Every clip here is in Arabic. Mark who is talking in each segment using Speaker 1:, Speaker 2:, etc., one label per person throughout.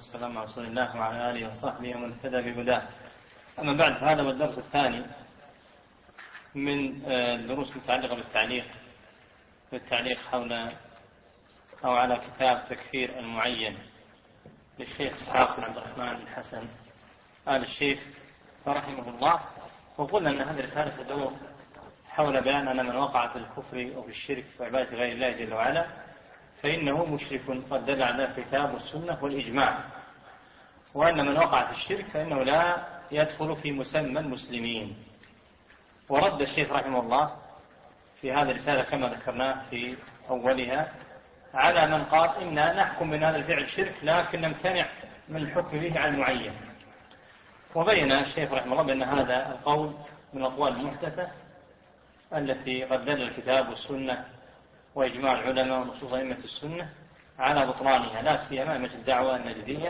Speaker 1: والسلام على رسول الله وعلى آله وصحبه ومن اهتدى بهداه. أما بعد، هذا هو الدرس الثاني من الدروس المتعلقة بالتعليق حول أو على كتاب تكفير المعين للشيخ إسحاق بن عبد الرحمن بن حسن آل الشيخ رحمه الله. وقلنا أن هذه الرسالة تدور حول بيان أن من وقع في الكفر أو في الشرك في عبادة غير الله جل وعلا فإنه مشرك قد دل على الكتاب والسنة والإجماع، وأن من وقع في الشرك فإنه لا يدخل في مسمى المسلمين. ورد الشيخ رحمه الله في هذه الرسالة كما ذكرناه في أولها على من قال إننا نحكم من هذا الفعل شرك لكن نمتنع من الحكم به على المعين. وبين الشيخ رحمه الله بأن هذا القول من الأقوال المحدثة التي قد دل الكتاب والسنة وإجماع العلماء ونصوص أئمة السنة على بطلانها، لا سيما أئمة الدعوة النجدية.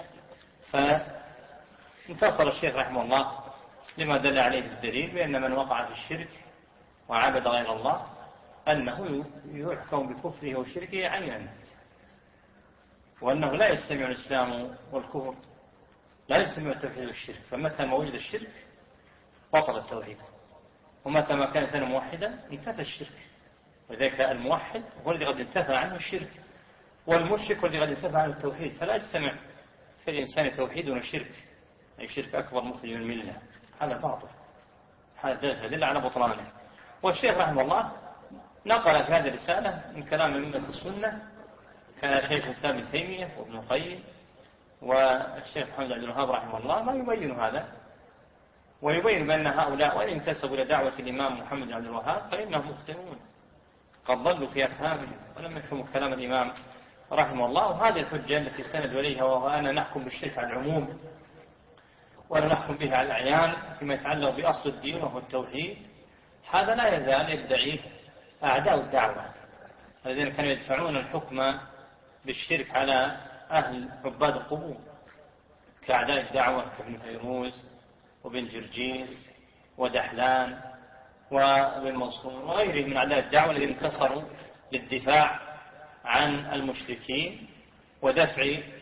Speaker 1: فانتصر الشيخ رحمه الله لما دل عليه الدليل بأن من وقع في الشرك وعبد غير الله أنه يحكم بكفره وشركه عينا، وأنه لا يجتمع الإسلام والكفر، لا يجتمع التوحيد والشرك. فمتى ما وجد الشرك بطل التوحيد، ومتى ما كان الإنسان موحدا انتفى الشرك. وذلك الموحد هو الذي قد انتفى عنه الشرك، والمشرك هو الذي قد انتفى عنه التوحيد. فلا يجتمع في الإنسان توحيد وشرك، أي شرك أكبر مخرج من الملة، هذا باطل، هذا دل على بطلانه. والشيخ رحمه الله نقل في هذه الرسالة من كلام أئمة السنة كشيخ الإسلام ابن تيمية وابن القيم والشيخ محمد عبد الوهاب رحمه الله ما يبين هذا، ويبين بأن هؤلاء وإن انتسبوا إلى دعوة الإمام محمد عبد الوهاب فإنهم مخطئون قد ضلوا في أفهامهم ولم يفهموا كلام الإمام رحمه الله. وهذه الحجة التي استندوا إليها وهو أن نحكم بالشرك على العموم ولا نحكم به على الأعيان فيما يتعلق بأصل الدين وهو التوحيد، هذا لا يزال يدعيه أعداء الدعوة الذين كانوا يدفعون الحكم بالشرك على أهل عباد القبور كأعداء الدعوة كابن فيروز وبن جرجيس ودحلان وابن منصور وغيرهم من أعداء الدعوة الذين انتصروا للدفاع عن المشركين ودفع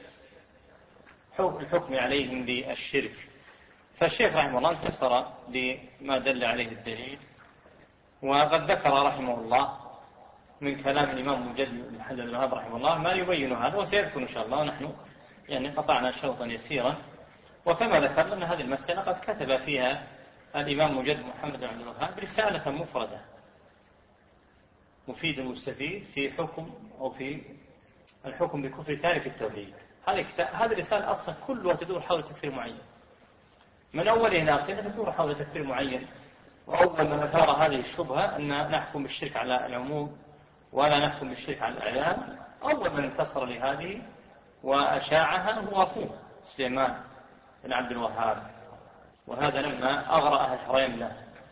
Speaker 1: الحكم عليهم بالشرك. فالشيخ رحمه الله انتصر لما دل عليه الدليل. وقد ذكر رحمه الله من كلام الإمام مجدد بن حجر الوهاب رحمه الله ما يبين هذا، وسيذكر إن شاء الله. ونحن قطعنا شوطا يسيرا، وكما ذكرنا أن هذه المسألة قد كتب فيها الإمام مجدد محمد بن عبد الوهاب رسالة مفردة مفيد مستفيد في حكم أو في الحكم بكفر تارك التوحيد. هذه الرسالة أصلا كلها تدور حول تكفير معين، من أوله إلى آخره تدور حول تكفير معين. وأول من أثار هذه الشبهة أن نحكم بالشرك على العموم ولا نحكم بالشرك على الأعيان، أول من انتصر لهذه وأشاعها هو أخوه سليمان بن عبد الوهاب. وهذا لما أغرى أهل حريملة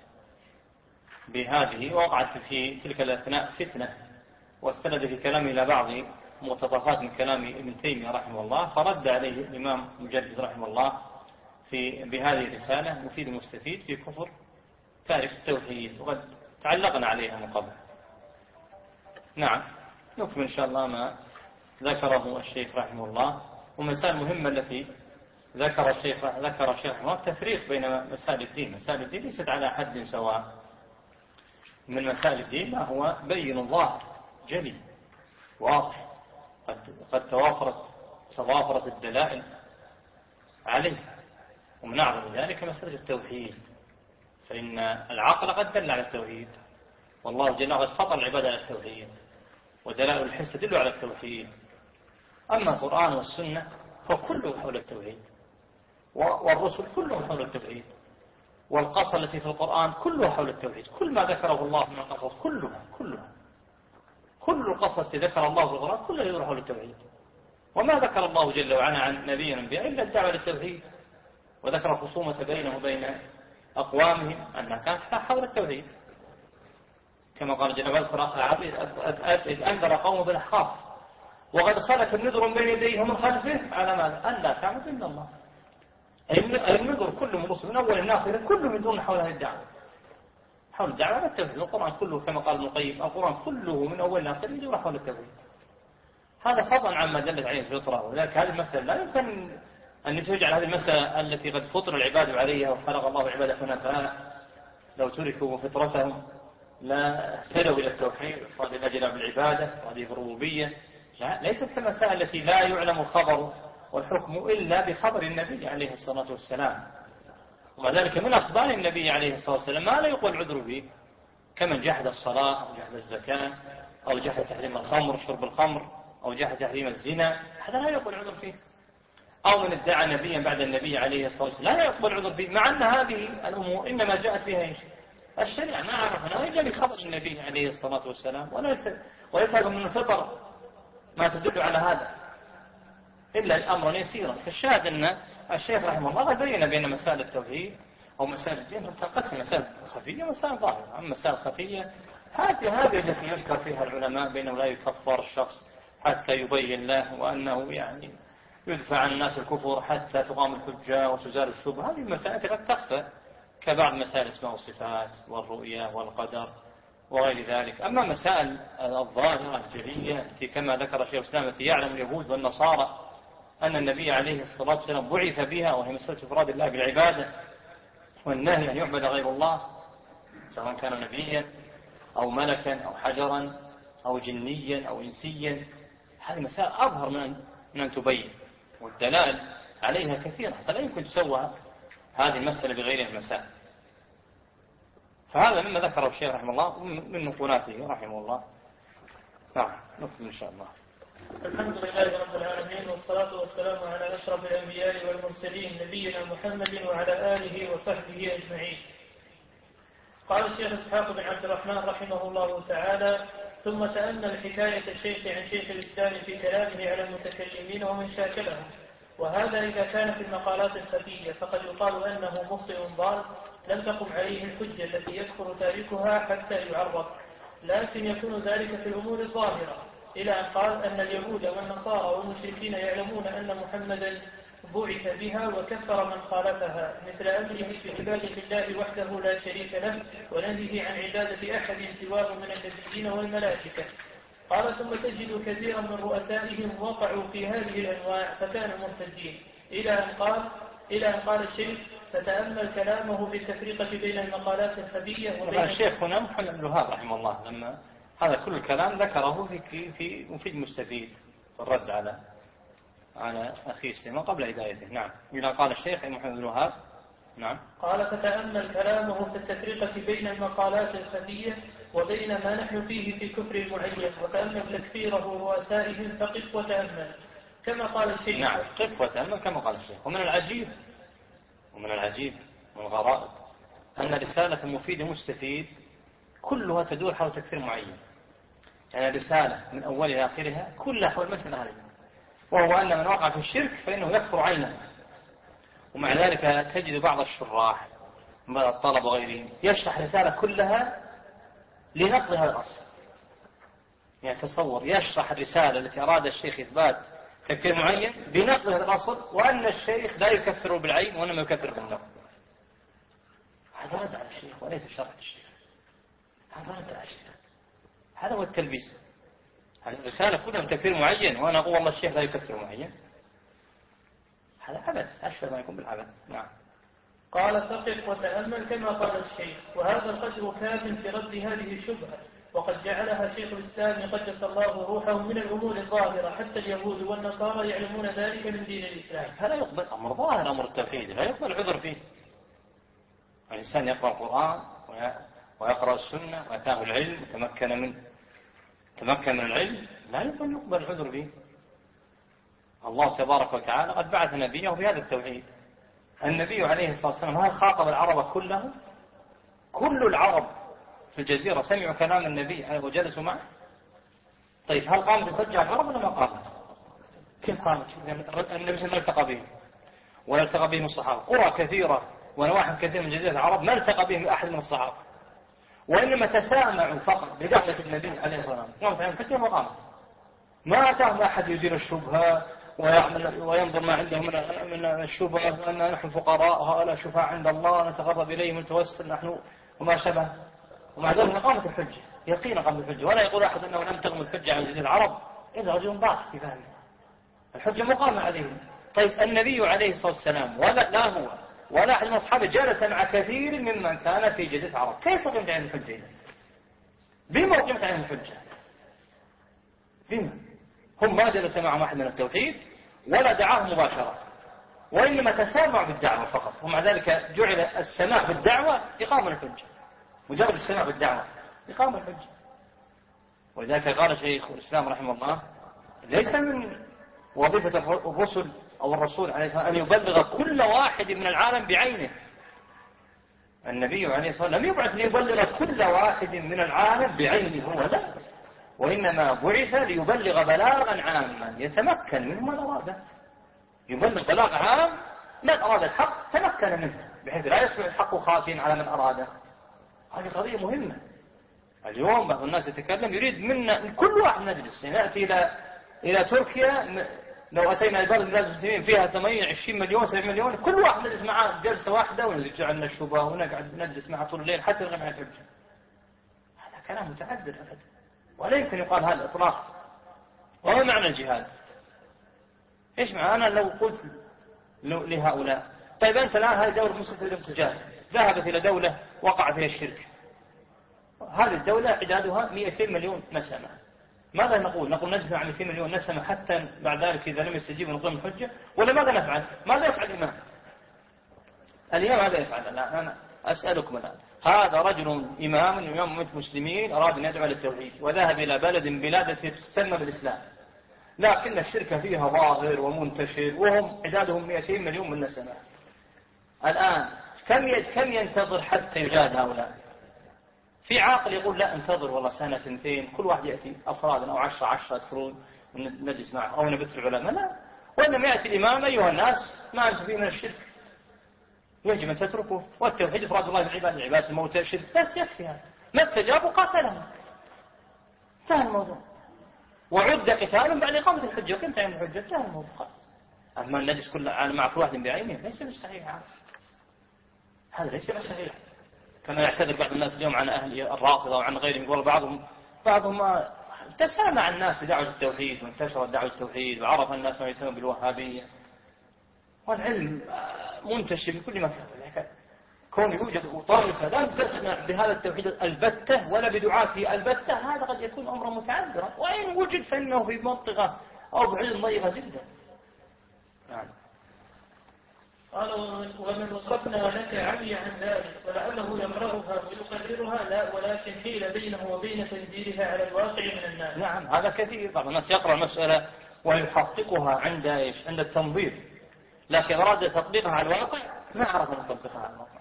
Speaker 1: بهذه وقعت في تلك الأثناء فتنة، واستند في كلامه إلى بعض مقتطفات من كلام ابن تيمية رحمه الله، فرد عليه الإمام مجدد رحمه الله بهذه الرسالة مفيد مستفيد في كفر تارك التوحيد، وقد تعلقنا عليها من قبل. نعم، نكمل إن شاء الله ما ذكره الشيخ رحمه الله. ومسائل مهمة التي ذكر الشيخ رحمه الله تفريق بين مسائل الدين. مسائل الدين ليست على حد سواء. من مسائل الدين ما هو بين ظاهر جلي واضح قد توافرت الدلائل عليه، ومن أعظم ذلك مسألة التوحيد، فإن العقل قد دل على التوحيد، والله جل وعلا فطر العباد على التوحيد، ودلائل الحس تدل على التوحيد. أما القرآن والسنة فكله حول التوحيد، والرسل كلهم حول التوحيد، والقصة التي في القرآن كلها حول التوحيد. كل ما ذكره الله من القصص كل القصة التي ذكر الله في القرآن كلها يدور حول التوحيد. وما ذكر الله جل وعلا عن نبي الأنبياء إلا الدعوة للتوحيد، وذكر خصومة بينه وبين أقوامهم أنها كانت حول التوحيد، كما قال جل وعلا إذ أنذر قوم بالأحقاف وقد خلت النذر من بين يديه ومن خلفه على ماذا؟ ألا تعبد إلا الله. النذر كله من رسل من أول الناس كله يدور حول هذه الدعوة، حول الدعوة على التوحيد. القرآن كله كما قال ابن القيم القرآن كله من أول الناس يدور حول التوحيد. هذا فضلا عما دلت عليه الفطرة. ولذلك هذه المسألة لا يمكن أن تجعل هذه المسألة التي قد فطر العباد عليها وخلق الله العباد حنفاء لو تركوا فطرتهم لا اهتدوا إلى التوحيد وهذه الأجل بالعبادة وهذه الربوبية. لا، ليست كالمسائل التي لا يعلم الخبر والحكم إلا بخبر النبي عليه الصلاة والسلام. وذلك من أخبار النبي عليه الصلاة والسلام ما لا يقبل العذر فيه، كمن جحد الصلاة أو جحد الزكاة أو جحد تحريم الخمر شرب الخمر أو جحد تحريم الزنا، هذا لا يقبل العذر فيه. أو من ادعى نبيا بعد النبي عليه الصلاة والسلام لا يقبل العذر فيه، مع أن هذه الأمور إنما جاءت فيها الشريعة ما عرفنا إلا بخبر النبي عليه الصلاة والسلام، وليس من الفطر ما تدل على هذا إلا الأمر يسيرا. فالشاهد أن الشيخ رحمه الله قد بين بين مسائل التوحيد أو مسائل الدين تنقسم مسائل خفية ومسائل ظاهرة. أما مسائل خفية هذه التي يذكر فيها العلماء بأنه لا يكفر الشخص حتى يبين له، وأنه يعني يدفع عن الناس الكفر حتى تقام الحجة وتزال الشبهة. هذه المسائل قد تخفى كبعض مسائل الأسماء والصفات والرؤية والقدر وغير ذلك. أما مسائل الظاهرة الجلية التي كما ذكر شيخ الإسلام التي يعلم اليهود والنصارى أن النبي عليه الصلاة والسلام بعث بها، وهي مسألة إفراد الله بالعبادة والنهي أن يعبد غير الله سواء كان نبيا أو ملكا أو حجرا أو جنيا أو إنسيا، هذه مسائل أظهر من أن تبين، والدلائل عليها كثيرة، فلا يمكن تسوى هذه المسألة بغير المسائل. فهذا مما ذكره الشيخ رحمه الله من نقولاته رحمه الله. نعم نكمل إن شاء الله.
Speaker 2: الحمد لله رب العالمين، والصلاة والسلام على أشرف الأنبياء والمرسلين نبينا محمد وعلى آله وصحبه أجمعين. قال الشيخ إسحاق بن عبد الرحمن رحمه الله تعالى: ثم تأمل حكاية الشيخ عن شيخ الإسلام في كلامه على المتكلمين ومن شاكلهم، وهذا إذا كان في المقالات الخفية فقد يقال أنه مخطئ ضال لم تقم عليه الحجة التي يكفر تاركها حتى يعرف، لكن يكون ذلك في الأمور الظاهرة، إلى أن قال أن اليهود والنصارى والمشركين يعلمون أن محمدا بعث بها وكفر من خالفها، مثل أمره بعبادة الله وحده لا شريك له ونهيه عن عبادة أحد سواه من النبيين والملائكة. قال: ثم تجد كثيرا من رؤسائهم وقعوا في هذه الأنواع فكانوا مرتدين، إلى أن قال الشيخ: فتأمل كلامه بالتفرقة بين المقالات الخفية وبين
Speaker 1: الشيخ هنا محمد بن الوهاب رحمه الله لما هذا كل الكلام ذكره في مفيد مستفيد في الرد على أخي سليمان قبل هدايته. نعم. إذا قال الشيخ محمد بن الوهاب نعم
Speaker 2: قال: فتأمل كلامه في التفرقة بين المقالات الخفية وبين ما نحن فيه في كفر معين، وتأمل تكفيره ورؤسائهم فقف وتأمل كما قال الشيخ.
Speaker 1: نعم قف وتأمل كما قال الشيخ. ومن العجيب والغرائب أن رسالة مفيد مستفيد كلها تدور حول تكفير معين، يعني رسالة من أولها إلى آخرها كلها حول مسألة هذه، وهو أن من وقع في الشرك فإنه يكفر عينه. ومع ذلك تجد بعض الشراح بعض الطلبة وغيرهم يشرح رسالة كلها لنقض هذا الأصل. يعني تصور يشرح الرسالة التي أراد الشيخ إثبات تكفير معين بنقض هذا الأصل، وأن الشيخ لا يكفر بالعين وإنما يكفر بالنقض. هذا رد على الشيخ وليس شرح الشيخ، هذا رد على الشيخ، هذا هو التلبيس. هذه الرسالة كلها تكفير معين وأنا أقول والله الشيخ لا يكفر معين، هذا عبث أشبه ما يكون بالعبث. نعم.
Speaker 2: قال: فقف وتأمل كما قال الشيخ، وهذا القدر كاف في رد هذه الشبهة، وقد جعلها شيخ الإسلام قدس الله روحه من الأمور الظاهرة، حتى اليهود والنصارى يعلمون ذلك من دين الإسلام.
Speaker 1: هذا يقبل أمر ظاهر، أمر التوحيد لا يقبل عذر فيه. الإنسان يقرأ القرآن ويقرأ السنة ويتاه العلم تمكن من العلم لا يقبل العذر فيه. الله تبارك وتعالى قد بعث نبيه بهذا التوحيد. النبي عليه الصلاة والسلام هل خاطب العرب كلهم؟ كل العرب في الجزيرة سمعوا كلام النبي وجلسوا معه. طيب هل قامت الحجة على العرب ولا ما قامت؟ كيف قامت؟ النبي صلى الله عليه وسلم التقى بهم ولا التقى بهم الصحابة. قرى كثيرة ونواحي كثيرة من جزيرة العرب ما التقى بهم أحد من الصحابة، وإنما تسامعوا فقط بدعوة النبي عليه الصلاة والسلام. قامت عليهم الحجة وقامت، ما أتاهم أحد يدير الشبهة وينظر ما عنده من الشبهة أن نحن فقراء وهؤلاء شفاء عند الله نتقرب إليهم ونتوسل نحن وما شبه. ومع ذلك قامت الحجة يقينا قامت الحجة، ولا يقول أحد أنه لم تقم الحجة عن جزيرة العرب إذا رجل ضعف في فهمه، الحجة مقامة عليه. طيب النبي عليه الصلاة والسلام لا هو ولا أحد من أصحابه جلس مع كثير ممن كان في جزيرة العرب، كيف قمت عليهم الحجة؟ بما قمت عليهم الحجة؟ بما هم ما جلس معهم أحد من التوحيد ولا دعاهم مباشرة، وإنما تسامع بالدعوة فقط، ومع ذلك جعل السماع بالدعوة إقامة الحجة، مجرد السماع بالدعوة إقامة الحجة. ولذلك قال شيخ الإسلام رحمه الله ليس من وظيفة الرسل أو الرسول عليه الصلاة والسلام أن يبلغ كل واحد من العالم بعينه. النبي عليه الصلاة والسلام لم يبعث ليبلغ كل واحد من العالم بعينه هو، لا، وإنما بعث ليبلغ بلاغا عاما يتمكن منه من أراده، يبلغ بلاغ عام من أراد الحق تمكن منه، بحيث لا يسمع الحق خافيا على من أراده. هذه قضية مهمة. اليوم بعض الناس يتكلم يريد منا كل واحد نجلس، نأتي إلى تركيا، لو أتينا البلد بلاد المسلمين فيها 20 مليون 70 مليون، كل واحد نجلس معه جلسة واحدة ونرجع عنا الشبهة ونقعد نجلس معه طول الليل حتى نغني عن الحجة. هذا كلام متعذر أبدا، ولا يمكن يقال هذا إطلاقا. وما معنى الجهاد؟ إيش معنى؟ أنا لو قلت لهؤلاء طيب أنت الآن هذه دولة مسلمة تجاهد، ذهبت إلى دولة وقع فيها الشرك، هذه الدولة عدادها 200 مليون نسمة، ماذا نقول؟ نقول نجمع 200 مليون نسمة حتى بعد ذلك إذا لم يستجيبوا نقيم الحجة، ولا ماذا نفعل؟ ماذا يفعل الإمام؟ الإمام ماذا يفعل؟ أنا أسألكم الآن، هذا رجل إمام مسلمين أراد أن يدعو للتوحيد وذهب إلى بلد من بلاد التي تسمى بالإسلام، لكن الشرك فيها ظاهر ومنتشر وهم عدادهم 200 مليون من نسمة. الآن كم ينتظر حتى يجاهد هؤلاء؟ في عاقل يقول لا انتظر والله سنة سنتين، كل واحد يأتي أفراد أو 10 يدخلون ونجلس معه أو نبث العلماء، لا، وإنما يأتي الإمام أيها الناس ما أنتم فيه من الشرك يجب أن تتركوا، والتوحيد إفراد الله بالعباد، العباد الموتى الشرك، بس يكفي هذا، ما استجابوا قاتلهم، انتهى الموضوع، وعد قتال بعد إقامة الحجة، وكم تعين الحجة؟ انتهى الموضوع خلاص. أما نجلس مع كل واحد بعينه ليس بالصحيح، هذا ليس بالصحيح. كما يعتذر بعض الناس اليوم عن أهل الرافضة وعن غيرهم، يقول بعضهم تسامع الناس بدعوة التوحيد وانتشرت دعوة التوحيد وعرف الناس ما يسمى بالوهابية، والعلم منتشر في كل مكان، لكن كون يوجد طائفة لا تسمع بهذا التوحيد البتة ولا بدعاته البتة، هذا قد يكون أمرا متعذرا، وإن وجد فإنه في منطقة أو بعيد ضيقة جدا. يعني
Speaker 2: قال ومن وصفنا لك عمي عن ذلك ولعله يقرأها ويقررها، لا، ولكن حيل بينه وبين تنزيلها على الواقع من الناس.
Speaker 1: نعم هذا كثير، بعض الناس يقرأ المسألة ويحققها عند إيش؟ عند التنظير، لكن أراد تطبيقها على الواقع ما عرف أن يطبقها على الواقع،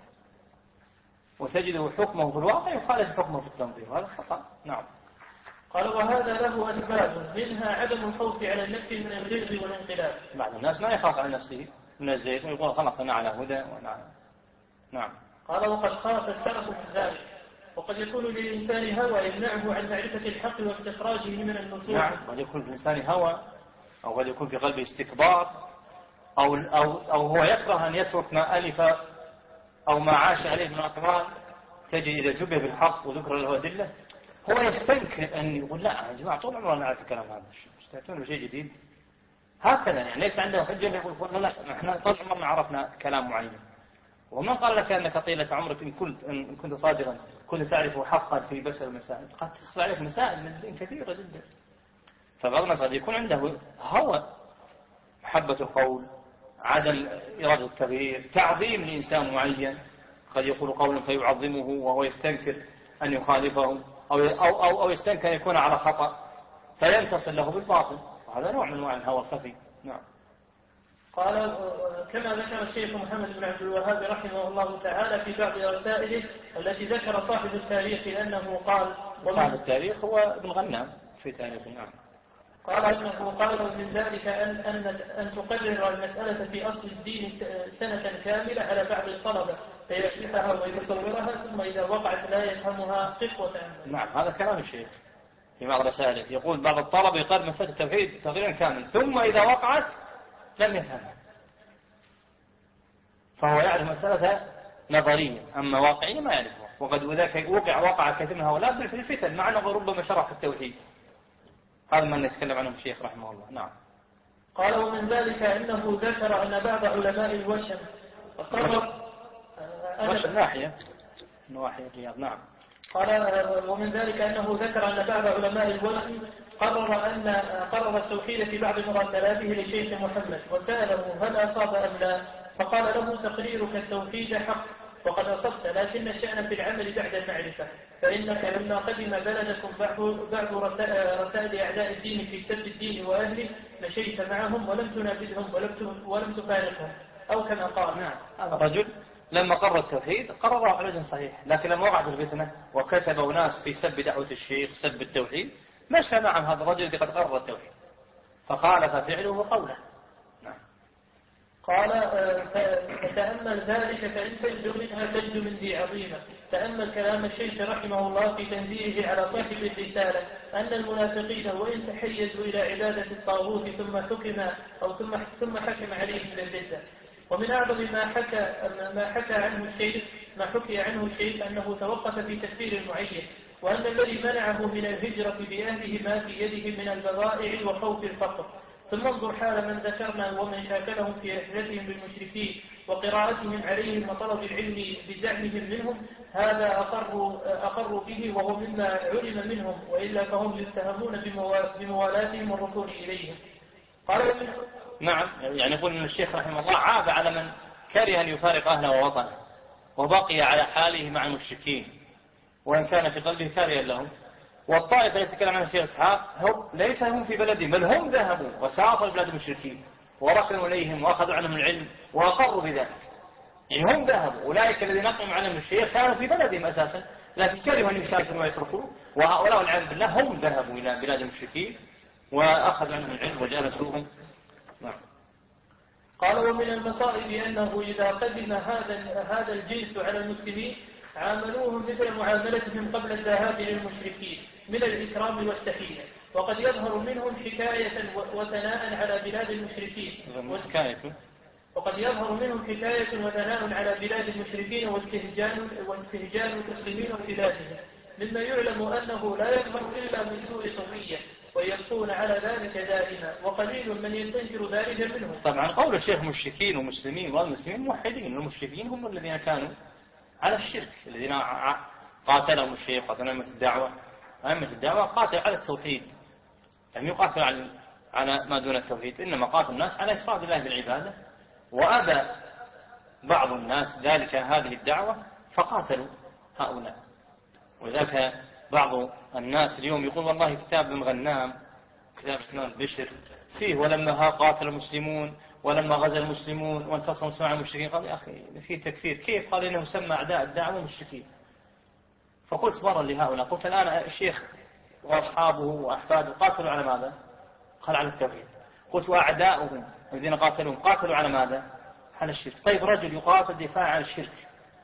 Speaker 1: وتجده حكمه في الواقع يخالف حكمه في التنظير، وهذا خطأ. نعم.
Speaker 2: قال وهذا له أسباب، منها عدم الخوف على النفس من الزيغ والانقلاب.
Speaker 1: بعض الناس ما يخاف على نفسه من الزيغ ويقول خلاص أنا على هدى وأنا. نعم.
Speaker 2: قال وقد خاف السلف من ذلك، وقد يكون للإنسان هوى يمنعه عن معرفة الحق واستخراجه من النصوص.
Speaker 1: نعم، قد يكون في الإنسان هوى، أو قد يكون في قلبه استكبار، أو هو يكره أن يترك ما ألف أو ما عاش عليه من أقران، تجد إذا جبه بالحق وذكر له أدلة هو يستنكر أن يقول لا يا جماعة طول عمرنا نعرف الكلام هذا، تأتون بشيء جديد هكذا، يعني ليس عنده حجة يقول لا احنا طول عمرنا عرفنا كلام معين. ومن قال لك أنك طيلة عمرك إن كنت صادقا كنت تعرف حقا في بشر المسائل، قد تخفى عليك مسائل من الدين كثيرة جدا. فبعض الناس قد يكون عنده هوى، محبة القول، عدم إرادة التغيير، تعظيم لإنسان معين، قد يقول قولا فيعظمه وهو يستنكر أن يخالفه، أو يستنكر أن يكون على خطأ فينتصر له بالباطل، وهذا نوع من أنواع الهوى الخفي. نعم.
Speaker 2: قال كما ذكر الشيخ محمد بن عبد الوهاب رحمه الله تعالى في بعض رسائله التي ذكر صاحب التاريخ أنه قال،
Speaker 1: صاحب التاريخ هو ابن غنام في تاريخه. نعم.
Speaker 2: قال أنه قال من ذلك أن تقرر المسألة في أصل الدين سنة كاملة على بعض الطلبة فيشرحها ويتصورها، ثم إذا وقعت لا يفهمها قفوة.
Speaker 1: نعم هذا كلام الشيخ في بعض رسائله، يقول بعض الطلبة يقرر مسألة التوحيد تقريرا كامل ثم إذا وقعت لم يفهمها، فهو يعرف مسألة نظرية أما واقعية ما يعرفها، وقد وذاك وقع كثير من هؤلاء في الفتن مع أنه ربما شرح التوحيد، هذا ما نتكلم عنه الشيخ رحمه الله. نعم.
Speaker 2: قال ومن ذلك أنه ذكر أن بعض علماء الوشم
Speaker 1: وشم ناحية الرياض. نعم.
Speaker 2: قال ومن ذلك أنه ذكر أن بعض علماء الوشم قرر التوحيد في بعض مراسلاته لشيخ محمد وسأله هل أصاب أم لا، فقال له تقريرك التوحيد حق وقد أصبت، لكن الشأن في العمل بعد المعرفة، فإنك لما قدم بلدكم بعض رسائل أعداء الدين في سب الدين وأهله مشيت معهم ولم تنابذهم ولم تفارقهم، أو كما قال.
Speaker 1: نعم. هذا الرجل لما قرر التوحيد قرره على وجه صحيح، لكن لما وقعت الفتنة وكتبوا ناس في سب دعوة الشيخ سب التوحيد مشى معهم هذا الرجل الذي قد قرر التوحيد فخالف فعله وقوله. نعم.
Speaker 2: قال فتأمل ذلك فإن تنجو منها تنجو من ذي عظيمة. تأمل كلام الشيخ رحمه الله في تنزيله على صاحب الرسالة أن المنافقين وإن تحيزوا إلى عبادة الطاغوت ثم حكم عليهم بالردة. ومن أعظم ما حكي عنه الشيخ أنه توقف في تكفير المعين، وأن الذي منعه من الهجرة بأهله ما في يده من البضائع وخوف الفقر. ثم انظر حال من ذكرنا ومن شاكلهم في رحلتهم بالمشركين وقراءتهم عليهم وطلب العلم بزعمهم منهم، هذا أقروا به وهو مما علم منهم، وإلا فهم يتهمون بموالاتهم والركون إليهم. قال
Speaker 1: نعم. يعني يقول أن الشيخ رحمه الله عاب على من كره أن يفارق أهله ووطنه وبقي على حاله مع المشركين وإن كان في قلبه كارها لهم. والطائفة التي تكلم عنها الشيخ إسحاق ليس هم في بلدهم بل هم ذهبوا وسافروا بلاد المشركين وركنوا إليهم وأخذوا عنهم العلم وأقروا بذلك. يعني هم ذهبوا، أولئك الذين نقلوا عنهم الشيخ كانوا في بلدهم أساسا لكن كرهوا أن يسافروا ويتركوا، وهؤلاء والعياذ بالله هم ذهبوا إلى بلاد المشركين وأخذوا عنهم العلم وجالسوهم. نعم.
Speaker 2: قال ومن المصائب أنه إذا قدم هذا الجنس على المسلمين عاملوهم مثل معاملتهم قبل الذهاب للمشركين من الإكرام والتحية، وقد يظهر منهم حكاية وثناء على بلاد المشركين واستهجان المسلمين وبلادهم، مما يعلم أنه لا يظهر إلا من سوء طوية ويبقون على ذلك دائما، وقليل من يستنكر ذلك منهم.
Speaker 1: طبعا قول الشيخ مشركين ومسلمين والمسلمين موحدين، المشركين هم الذين كانوا على الشرك، الذين قاتلهم الشيخ قاتلهم أئمة الدعوة قاتل على التوحيد، لم يقاتل على ما دون التوحيد، إنما قاتل الناس على إفراد الله بالعبادة، وأبى بعض الناس ذلك هذه الدعوة فقاتلوا هؤلاء. وذلك بعض الناس اليوم يقول والله كتاب ابن غنام كتاب سنان بشر فيه ولما قاتل المسلمون ولما غزا المسلمون وانتصروا مع المشركين، قال يا أخي فيه تكفير، كيف؟ قال إنه سمى أعداء الدعوة مشركين. فقلت مرة لهؤلاء، قلت الآن الشيخ وأصحابه وأحفاده قاتلوا على ماذا؟ قال على التوحيد. قلت وأعداؤهم الذين قاتلوهم قاتلوا على ماذا؟ على الشرك. طيب رجل يقاتل دفاع عن الشرك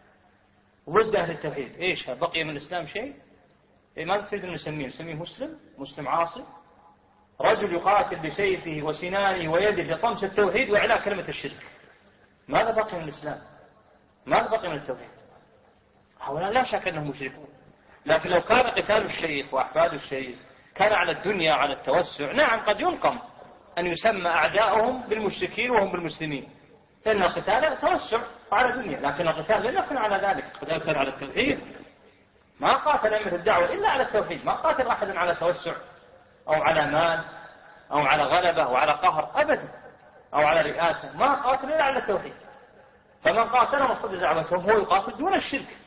Speaker 1: ضد أهل التوحيد، إيش بقي من الإسلام شيء؟ ما تريد أن نسميه مسلم عاصي؟ رجل يقاتل بسيفه وسنانه ويده لطمس التوحيد وإعلاء كلمة الشرك، ماذا بقي من الإسلام؟ ماذا بقي من التوحيد؟ هؤلاء لا شك أنهم مشركون، لكن لو كان قتال الشيخ وأحفاد الشيخ كان على الدنيا على التوسع، نعم قد ينقم أن يسمى أعداؤهم بالمشركين وهم بالمسلمين، لأن القتال توسع على الدنيا، لكن القتال لم يكن على ذلك، القتال كان على التوحيد. ما قاتل أئمة الدعوة إلا على التوحيد، ما قاتل أحد على توسع أو على مال أو على غلبة أو على قهر أبدا أو على رئاسة، ما قاتل إلا على التوحيد. فمن قاتل مصد دعوتهم هو يقاتل دون الشرك،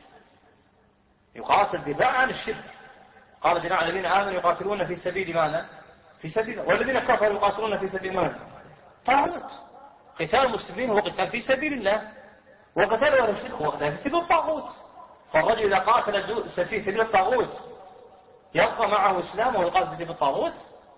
Speaker 1: يقاتل دفاع عن الشرك. قال جل وعلا الذين آمنوا يقاتلون في سبيل ماذا؟ في سبيل، والذين كفروا يقاتلون في سبيل ماذا؟ طاغوت. قتال المسلمين هو قتال في سبيل الله، وقتال أهل الشرك هو قتال في سبيل الطاغوت. فالرجل إذا قاتل في سبيل الطاغوت يبقى معه إسلام ويقاتل في سبيل الطاغوت،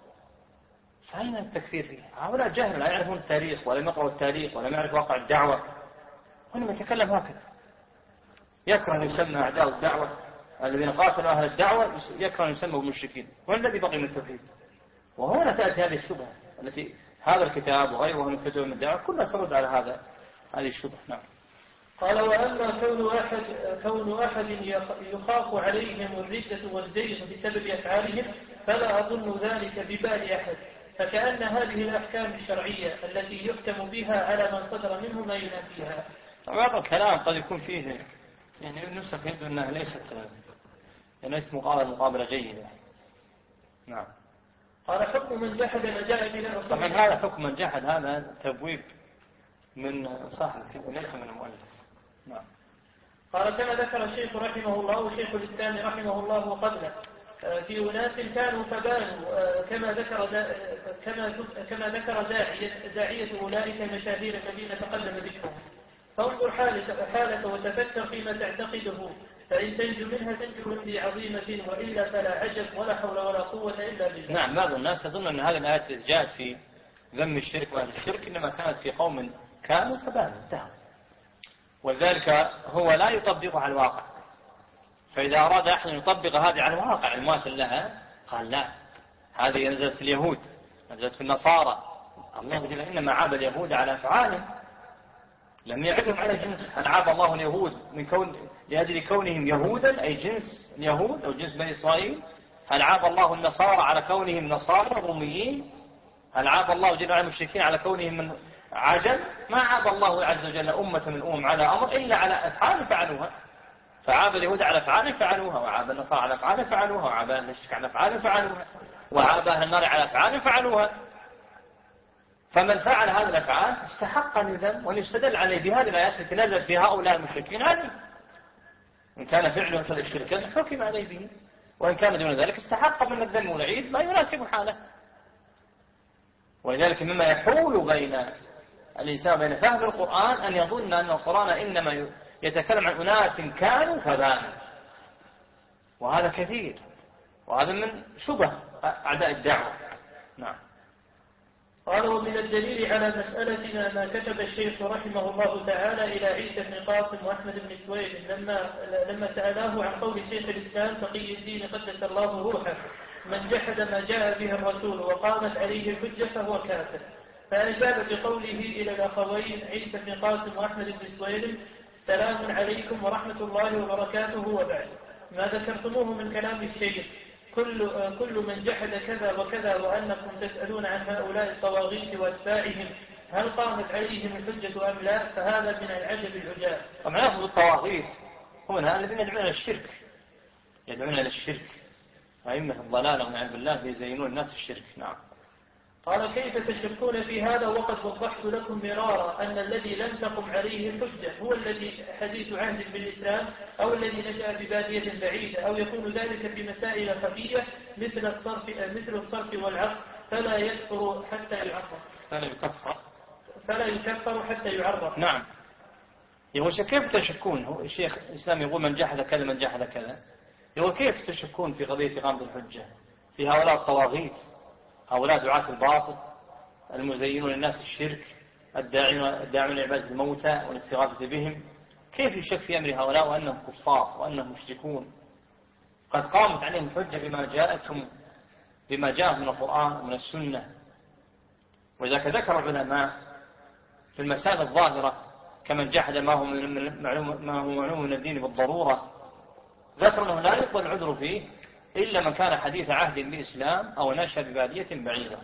Speaker 1: فأين التكفير فيه؟ هؤلاء جهل لا يعرفون التاريخ ولم يقرأوا التاريخ ولم يعرفوا واقع الدعوة، ولم يتكلم هكذا. يكره أن يسمى أعداء الدعوة الذين قاتلوا أهل الدعوة، يكره أن يسموا المشركين، والذي بقي من التوحيد. وهنا تأتي هذه الشبهة التي هذا الكتاب وغيره من كتب من الدعوة كلها ترد على هذه الشبهة. نعم.
Speaker 2: قال وأما كون أحد يخاف عليهم الردة والزيغ بسبب أفعالهم فلا أظن ذلك ببال أحد، فكأن هذه الأحكام الشرعية التي يحكم بها على من صدر منه ما ينافيها.
Speaker 1: بعض الكلام قد يكون فيه يعني النسخ يبدو أنها ليست مقابلة جيدة. نعم.
Speaker 2: قال حكم من جحد ما جاء به الرسول.
Speaker 1: طبعا هذا حكم من جحد، هذا تبويب من صاحب الكتاب وليس من المؤلف. نعم.
Speaker 2: قال كما ذكر الشيخ رحمه الله وشيخ الإسلام رحمه الله وقبله في أناس كانوا فبانوا كما ذكر داعية أولئك المشاهير الذين تقدم ذكرهم، فانظر حالك وتفكر فيما تعتقده، فإن تنجو منها تنجو من ذي عظيمة، وإلا فلا عجب ولا حول ولا قوة إلا بالله.
Speaker 1: نعم. بعض الناس يظن أن هذه الآيات التي جاءت في ذم الشرك وأهل الشرك إنما كانت في قوم كانوا فبانوا انتهوا، ولذلك هو لا يطبقها على الواقع. فإذا أراد أحد أن يطبق هذه على الواقع المماثل لها قال لا، هذه نزلت في اليهود، نزلت في النصارى. الله جل إنما عاب اليهود على أفعالهم، لم يعبهم على جنس. هل عاب الله اليهود لأجل كونهم يهودا أي جنس اليهود أو جنس بني إسرائيل؟ هل عاب الله النصارى على كونهم نصارى روميين؟ هل عاب الله جل وعلا المشركين على كونهم من عجل؟ ما عاب الله عز وجل أمة من الأمم على أمر إلا على أفعال فعلوها، فعاب اليهود على أفعال فعلوها، وعاب النصارى على أفعال فعلوها، وعاب أهل الشرك على أفعال فعلوها، وعاب أهل النار على أفعال فعلوها. فمن فعل هذه الأفعال استحق أن يذم ويستدل عليه بهذه الآيات التي نزلت في هؤلاء المشركين عليه. إن كان فعله مثل الشرك حكم عليه به، وإن كان دون ذلك استحق من الذم والعيد ما يناسب حاله. ولذلك مما يحول بين الإنسان بين فهم القرآن أن يظن أن القرآن إنما يتكلم عن أناس كانوا فبانوا، وهذا كثير، وهذا من شبه أعداء الدعوة. نعم.
Speaker 2: قال ومن الدليل على مسألتنا ما كتب الشيخ رحمه الله تعالى إلى عيسى بن قاسم وأحمد بن سويد لما سألاه عن قول شيخ الإسلام تقي الدين قدس الله روحه من جحد ما جاء به الرسول وقامت عليه الحجة فهو كافر، فأجاب بقوله إلى الأخوين عيسى بن قاسم وأحمد بن سويد سلام عليكم ورحمة الله وبركاته، وبعد ما ذكرتموه من كلام الشيخ كل من جحد كذا وكذا وأنكم تسألون عن هؤلاء الطواغيت وأتباعهم هل قامت عليهم الحجة أم لا، فهذا من العجب العجاب.
Speaker 1: طبعا يأخذ الطواغيت هم الذين يدعون إلى الشرك، يدعون إلى الشرك، أئمة الضلالة والعياذ بالله يزينون الناس الشرك. نعم.
Speaker 2: قال كيف تشركون في هذا وقد وضحت لكم مرارا أن الذي لم تقم عليه الحجة هو الذي حديث عهد بالإسلام أو الذي نشأ ببادية بعيدة، أو يكون ذلك في مسائل خفية مثل الصرف والعصر فلا يكفر حتى يعرف. فلا يكفر حتى يعرف.
Speaker 1: نعم. يقول كيف تشكون؟ هو الشيخ الإسلام يقول من جحد كذا من جحد كذا، يقول كيف تشكون في قضية إقامة الحجة في هؤلاء الطواغيت، هؤلاء دعاة الباطل المزينون للناس الشرك الداعون لعبادة الموتى والاستغاثة بهم؟ كيف يشك في أمر هؤلاء وأنهم كفار وأنهم مشركون؟ قد قامت عليهم الحجة بما جاء من القرآن ومن السنة. وإذا ذكر العلماء في المسائل الظاهرة كمن جحد ما هو معلوم من الدين بالضرورة، ذكر أنه لا يقبل العذر فيه إلا من كان حديث عهد بالإسلام أو نشأ ببادية بعيدة.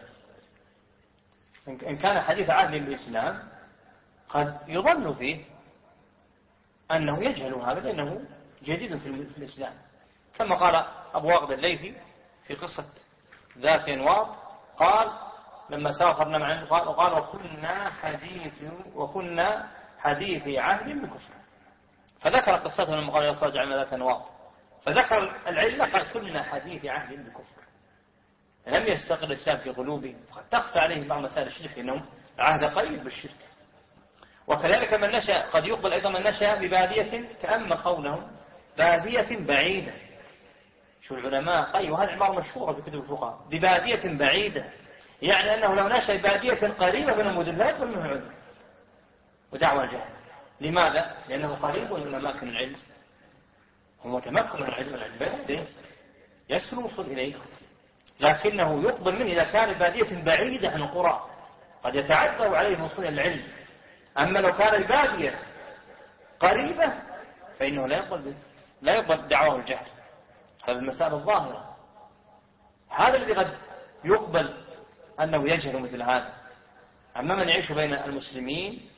Speaker 1: إن كان حديث عهد بالإسلام قد يظن فيه أنه يجهل هذا لأنه جديد في الإسلام، كما قال أبو واقد الليثي في قصة ذات أنواط، قال لما سافرنا معه قال وكنا حديث عهد بكفر، فذكر قصته لما قال يصرج عن ذات أنواط، فذكر العلة قال كنا حديث عهد بكفر، لم يستقر الإسلام في قلوبهم، قد تخفى عليهم بعض مسائل الشرك إنهم عهد قريب بالشرك. وكذلك من نشأ قد يقبل أيضا من نشأ ببادية كأما قولهم بادية بعيدة. شو العلماء وهذه عبارة مشهورة في كتب الفقهاء، ببادية بعيدة، يعني أنه لو نشأ ببادية قريبة من المدن لا يقبل منه عذر ودعوى الجهل. لماذا؟ لأنه قريب من أماكن العلم، هو متمكن من العلم والعبادة يسر الوصول إليه، لكنه يقبل منه إذا كان بادية بعيدة عن القرى قد يتعذر عليه الوصول إلى العلم. أما لو كان البادية قريبة فإنه لا يقبل دعواه الجهل. هذه المسائل الظاهرة، هذا الذي قد يقبل أنه يجهل مثل هذا. أما من يعيش بين المسلمين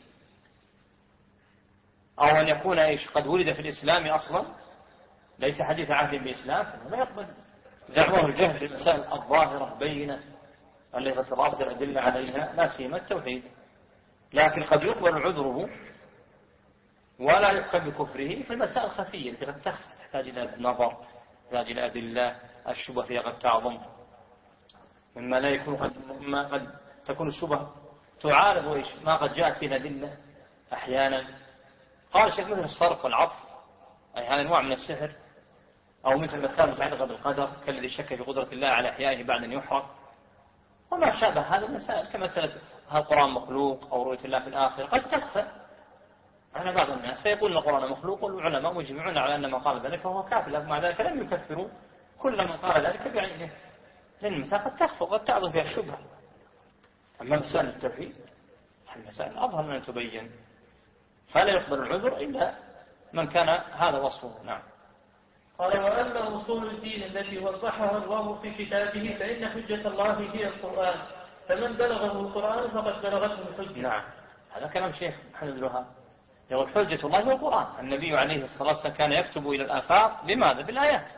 Speaker 1: أو أن يكون قد ولد في الإسلام أصلا ليس حديث عهد بإسلام، فلا يقبل دعواه الجهل في المسائل الظاهرة بينة التي تتضاد الأدلة عليها، لا سيما التوحيد. لكن قد يقبل عذره ولا يحكم بكفره في المسائل الخفية التي قد تحتاج إلى النظر، تحتاج إلى أدلة، الشبهة فيها قد تعظم، مما لا يكون قد تكون الشبهة تعارض ما قد جاءت فيه الأدلة أحيانا. قال الشيخ مثل الصرف والعطف، أي هذا نوع من السحر، أو مثل المسائل المتعلقة بالقدر كالذي شك في قدرة الله على إحيائه بعد أن يحرق، وما شابه هذه المسائل كمسألة هل القرآن مخلوق أو رؤية الله في الآخرة قد تخفى على بعض الناس فيقول القرآن مخلوق، والعلماء مجمعون على أن من قال ذلك فهو كافر، لكن مع ذلك لم يكفروا كل من قال ذلك بعينه، لأن المسائل قد تخفى وقد تعظم فيها الشبهة. أما مسائل التوحيد المسائل أظهر من أن تبين، فلا يقبل العذر إلا من كان هذا وصفه. نعم.
Speaker 2: قال وأما أصول الدين التي وضحها الله في كتابه فإن حجة الله هي القرآن، فمن بلغه القرآن فقد بلغته الحجة.
Speaker 1: نعم، هذا كلام شيخ محمد الوهاب، يقول حجة الله هو القرآن. النبي عليه الصلاة والسلام كان يكتب إلى الآفاق لماذا؟ بالآيات.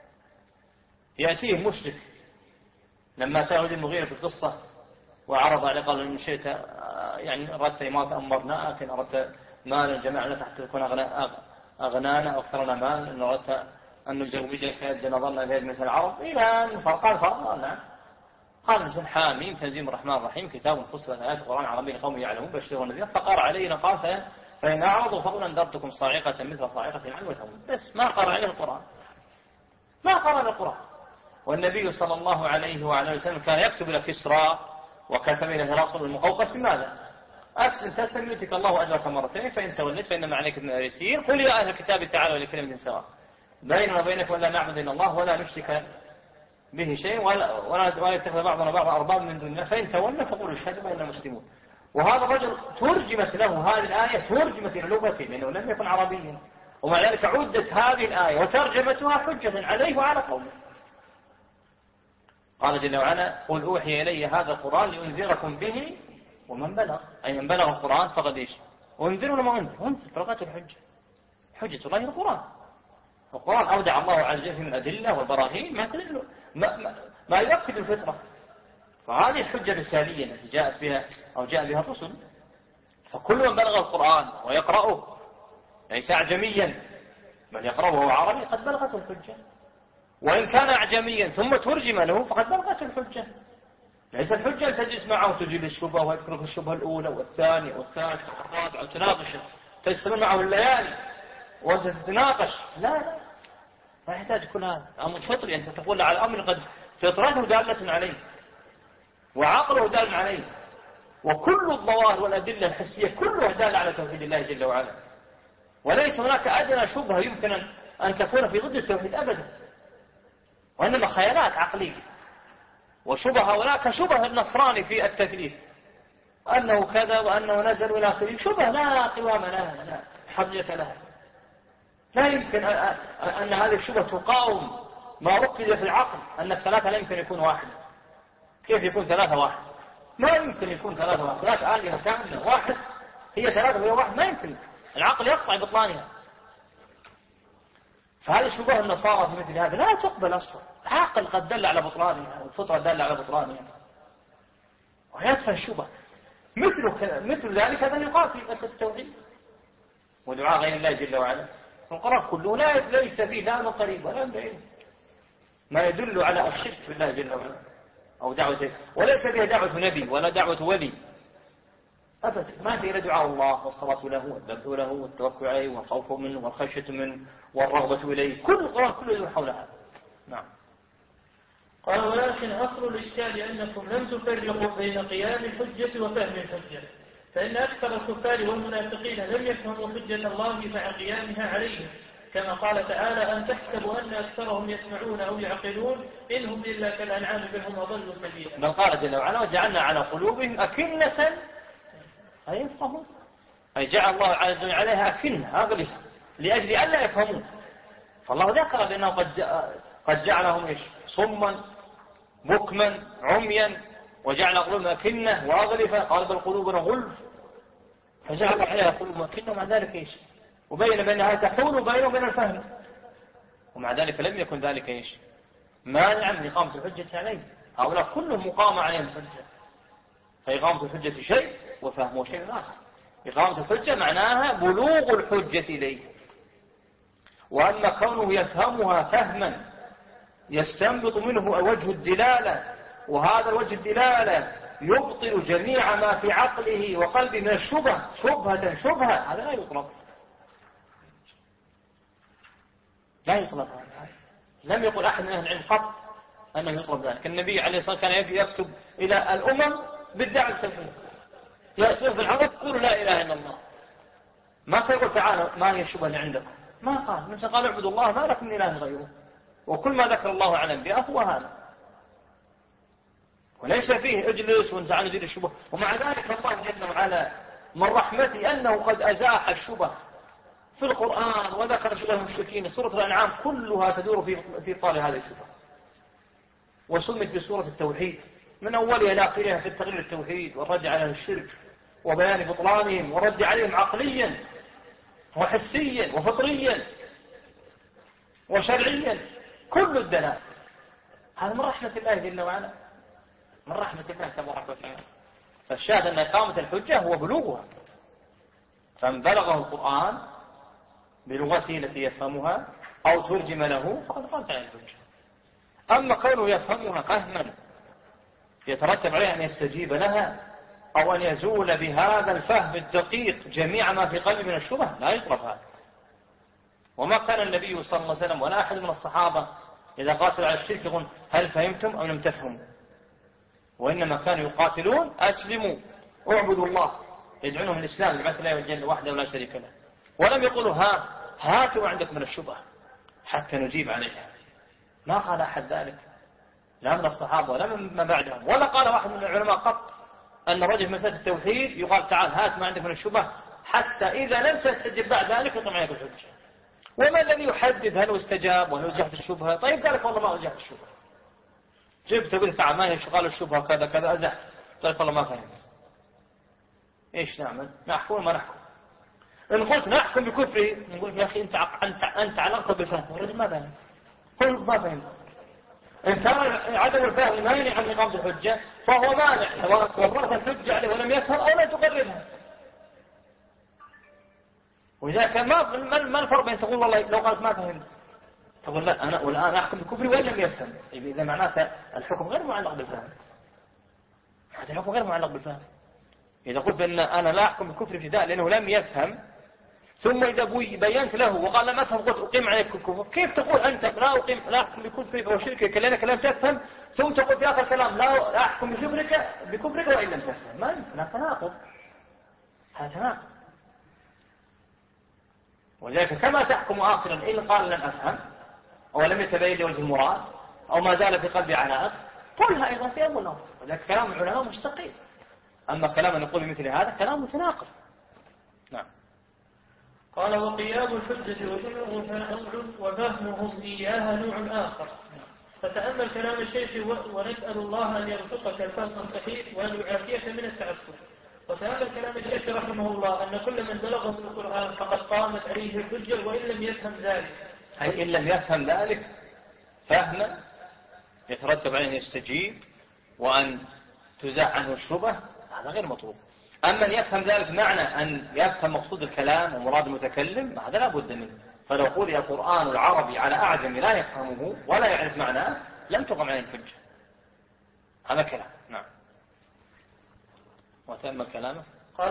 Speaker 1: يأتيه مشرك لما أتاه المغيرة في القصة وعرض عليه قال إن شئت يعني أردت ما أمرناك، إن أردت مالا جمعنا حتى تكون أغنانا أو أكثرنا مالا، إن أردت أن نجوجك نظرنا في مثل العرب إلى أن فقال نعم. قال مثل حاميم تنزيل الرحمن الرحيم كتاب فصلت آيات القرآن عربي قوم يعلمون بشر ونذير، فقال علينا قال فإن أعرضوا فقل أنذرتكم صاعقة مثل صاعقة عاد وثمود، بس ما قرأ عليه القرآن، ما قرأ القرآن. والنبي صلى الله عليه وعلى وسلم كان يكتب إلى كسرى وكتب إلى هرقل المقوقس بماذا؟ أسلم تسلم يؤتك الله أجرك مرتين فإن توليت فإنما عليك من يسير، قل يا أهل الكتاب تعالوا إلى كلمة سواء بيننا وبينك ولا نعبد إلا الله ولا نشرك به شيء ولا يتخذ بعضنا بعضا أرباب من دون الله فإن تولوا فقولوا اشهدوا بأننا مسلمون. وهذا الرجل ترجمت له هذه الآية، ترجمت إلى لغته لأنه لم يكن عربيا، ومع ذلك عدت هذه الآية وترجمتها حجة عليه وعلى قومه. قال جل وعلا قل أوحي إلي هذا القرآن لأنذركم به ومن بلغ، أي من بلغ القرآن فقد إيش؟ أنذروا لما أنذر بلغته الحجة. حجة الله القرآن. القرآن أودع الله عز وجل من الأدلة والبراهين ما يؤكد الفطرة، فهذه الحجة الرسالية التي جاءت بها أو جاء بها الرسل، فكل من بلغ القرآن ويقرأه ليس أعجميا بل يقرأه وهو عربي قد بلغته الحجة، وإن كان أعجميا ثم ترجم له فقد بلغته الحجة. ليس الحجة أن تجلس معه وتجيب الشبهة ويذكرك الشبهة الأولى والثانية والثالثة والرابعة وتناقش، تجتمع معه الليالي وأنت تتناقش، لا ما يحتاج كل هذا. أمر فطري أنت تقول على الأمر قد فطرته دالة عليه وعقله دال عليه، وكل الظواهر والأدلة الحسية كلها دالة على توحيد الله جل وعلا، وليس هناك أدنى شبهة يمكن أن تكون في ضد التوحيد أبدا، وإنما خيالات عقلية وشبهة. هناك شبهة النصراني في التكليف أنه كذا وأنه نزل إلى آخره، شبهة لا قوام لها لا حجة لها، لا يمكن أن هذه الشبهة تقاوم ما ركز في العقل أن الثلاثة لا يمكن يكون واحد. كيف يكون ثلاثة واحد؟ ما يمكن يكون ثلاثة واحد، ثلاثة آلهة كاملة واحد هي ثلاثة وهي واحد، ما يمكن، العقل يقطع بطلانها. فهذه الشبهة النصارى في مثل هذا لا تقبل أصلا، العقل قد دل على بطلانها والفطرة دل على بطلانها، ويدفع الشبهة مثل ذلك هذا يقال في مسألة التوحيد ودعاء غير الله جل وعلا. القرآن كله ليس فيه لا من قريب ولا من بعيد ما يدل على الشرك بالله جل وعلا أو دعوته، وليس فيها دعوة نبي ولا دعوة ولي أبدا، ما فيها دعاء الله والصلاة له والذبح له والتوكل عليه والخوف منه والخشية منه والرغبة إليه، كل القرآن كله يدور حول هذا. نعم.
Speaker 2: قال ولكن أصل الإشكال أنكم لم تفرقوا بين قيام الحجة وفهم الحجة، فإن أكثر الكفار والمنافقين لم يفهموا حجة الله مع قيامها عليهم، كما قال تعالى أن تحسبوا أن أكثرهم يسمعون أو يعقلون إن هم إلا كالأنعام بل هم أضل سبيلا.
Speaker 1: بل قال جل وعلا وجعلنا على قلوبهم أكنة أن يفقهوا، أي جعل الله عز وجل عليها أكنة أغلفة لأجل أن لا يفهمون. فالله ذكر بأنه قد جعلهم صما بكما عميا وجعل قلوبهم أكنة وأغلفة، قال بل قلوبنا غلف، فجعل عليها قلوبهم أكنة، ومع ذلك وبين بأنها تحول بين الفهم، ومع ذلك لم يكن ذلك مانعا من إقامة الحجة عليه. هؤلاء كلهم مقامة عليهم الحجة، فإقامة الحجة شيء وفهمه شيء آخر. إقامة الحجة معناها بلوغ الحجة إليه، وأما كونه يفهمها فهما يستنبط منه وجه الدلالة، وهذا الوجه الدلالة يبطل جميع ما في عقله وقلبه من الشبهة شبهة، هذا لا يطلب، لا يطلب. لم يقل أحد من أهل العلم قط أنه يطلب ذلك. النبي عليه الصلاة والسلام كان يكتب إلى الأمم بالدعوة التوحيد، يأتون في العرب يقولوا لا إله إلا الله، ما كان يقول تعالوا ما هي الشبهة اللي عندكم، ما قال. مثل قال اعبدوا الله ما لكم من إله غيره، وكل ما ذكر الله عن الأنبياء هو هذا، وليس فيه اجلس ونزع نزيل الشبهة. ومع ذلك الله جل وعلا من رحمته أنه قد أزاح الشبهة في القرآن، وذكر شبهة المشركين. سورة الأنعام كلها تدور في طال هذه الشبهة، وسمت بسورة التوحيد من أولها إلى آخرها في التغيير التوحيد والرد على الشرك وبيان بطلانهم والرد عليهم عقليا وحسيا وفطريا وشرعيا، كل الدلال. هذا من رحمة الله جل وعلا، من رحمة الله تبارك وتعالى. فالشاهد أن إقامة الحجة هو بلوغها، فمن بلغه القرآن بلغته التي يفهمها أو ترجم له فقد قامت عليه الحجة. أما كونه يفهمها فهما يترتب عليه أن يستجيب لها أو أن يزول بهذا الفهم الدقيق جميع ما في قلبه من الشبه، لا يطرف هذا. وما كان النبي صلى الله عليه وسلم ولا أحد من الصحابة إذا قاتل على الشرك يقول هل فهمتم أو لم تفهموا، وإنما كانوا يقاتلون أسلموا اعبدوا الله، يدعونهم الإسلام لمثل الله والجنة وحده ولا شريك له، ولم يقولوا هاتوا عندك من الشبه حتى نجيب عليها. ما قال أحد ذلك، لا من الصحابة ولا من بعدهم، ولا قال واحد من العلماء قط أن رجل في مسألة التوحيد يقال تعال هات ما عندك من الشبه حتى إذا لم تستجب بعد ذلك يقوم عليك الحجة. وما الذي يحدد هل استجاب وهل وجهت الشبهة؟ طيب قال لك والله ما وجهت الشبهة، جبت تقول تعال ما هي شغال الشبهة كذا كذا أزحت، قال لك والله ما فهمت. إيش نعمل؟ نحكم ما نحكم؟ إن قلت نحكم بكفري نقول يا أخي أنت علقت بالفهم، الرجل ما فهم، قل ما فهمت. إن كان عدم الفهم مانع عن إقامة الحجة فهو مانع، سواء قررت الحجة عليه ولم يفهم أو لا تقررها. وإذا كان ما الفرق بين تقول والله لو قالت ما فهمت تقول لا أنا والآن أحكم بكفري وإن لم يفهم، إذا معناته الحكم غير معلق بالفهم، هذا الحكم غير معلق بالفهم. إذا قلت بأن أنا لا أحكم بكفري ابتداء لأنه لم يفهم، ثم إذا بينت له وقال لم أفهم قلت أقيم عليك الكفر، كيف تقول أنت لا أحكم بكفرك وشركك لأنك لم تفهم، ثم تقول في آخر كلام لا أحكم بكفرك وإن لم تفهم؟ ما يمكن، هذا تناقض، هذا تناقض. ولذلك كما تحكم آخرا إن قال لم أفهم أو لم يتبين لي وجه المراد أو ما زال في قلبي عناء، قلها أيضا في أول لفظ. ولذلك كلام العلماء مستقيم، أما كلام نقول بمثل هذا كلام متناقض. نعم.
Speaker 2: قال وقيام الحجة وجمعها نوع وفهمهم إياها نوع آخر. فتأمل كلام الشيخ ونسأل الله أن يرزقك الفهم الصحيح وأن يعافيك من التعسف. وتأمل كلام الشيخ رحمه الله أن كل من بلغه من القرآن فقد قامت عليه الحجة وإن لم يفهم ذلك،
Speaker 1: أي إن لم يفهم ذلك فهما يترتب عليه يستجيب وأن تزاح عنه الشبه، هذا غير مطلوب. أما أن يفهم ذلك معنى أن يفهم مقصود الكلام ومراد المتكلم، هذا لا بد منه. فلو قرئ القرآن العربي على أعجم لا يفهمه ولا يعرف معناه لم تقم عليه الحجة، هذا كلام. نعم. وتأمل كلامه.
Speaker 2: قال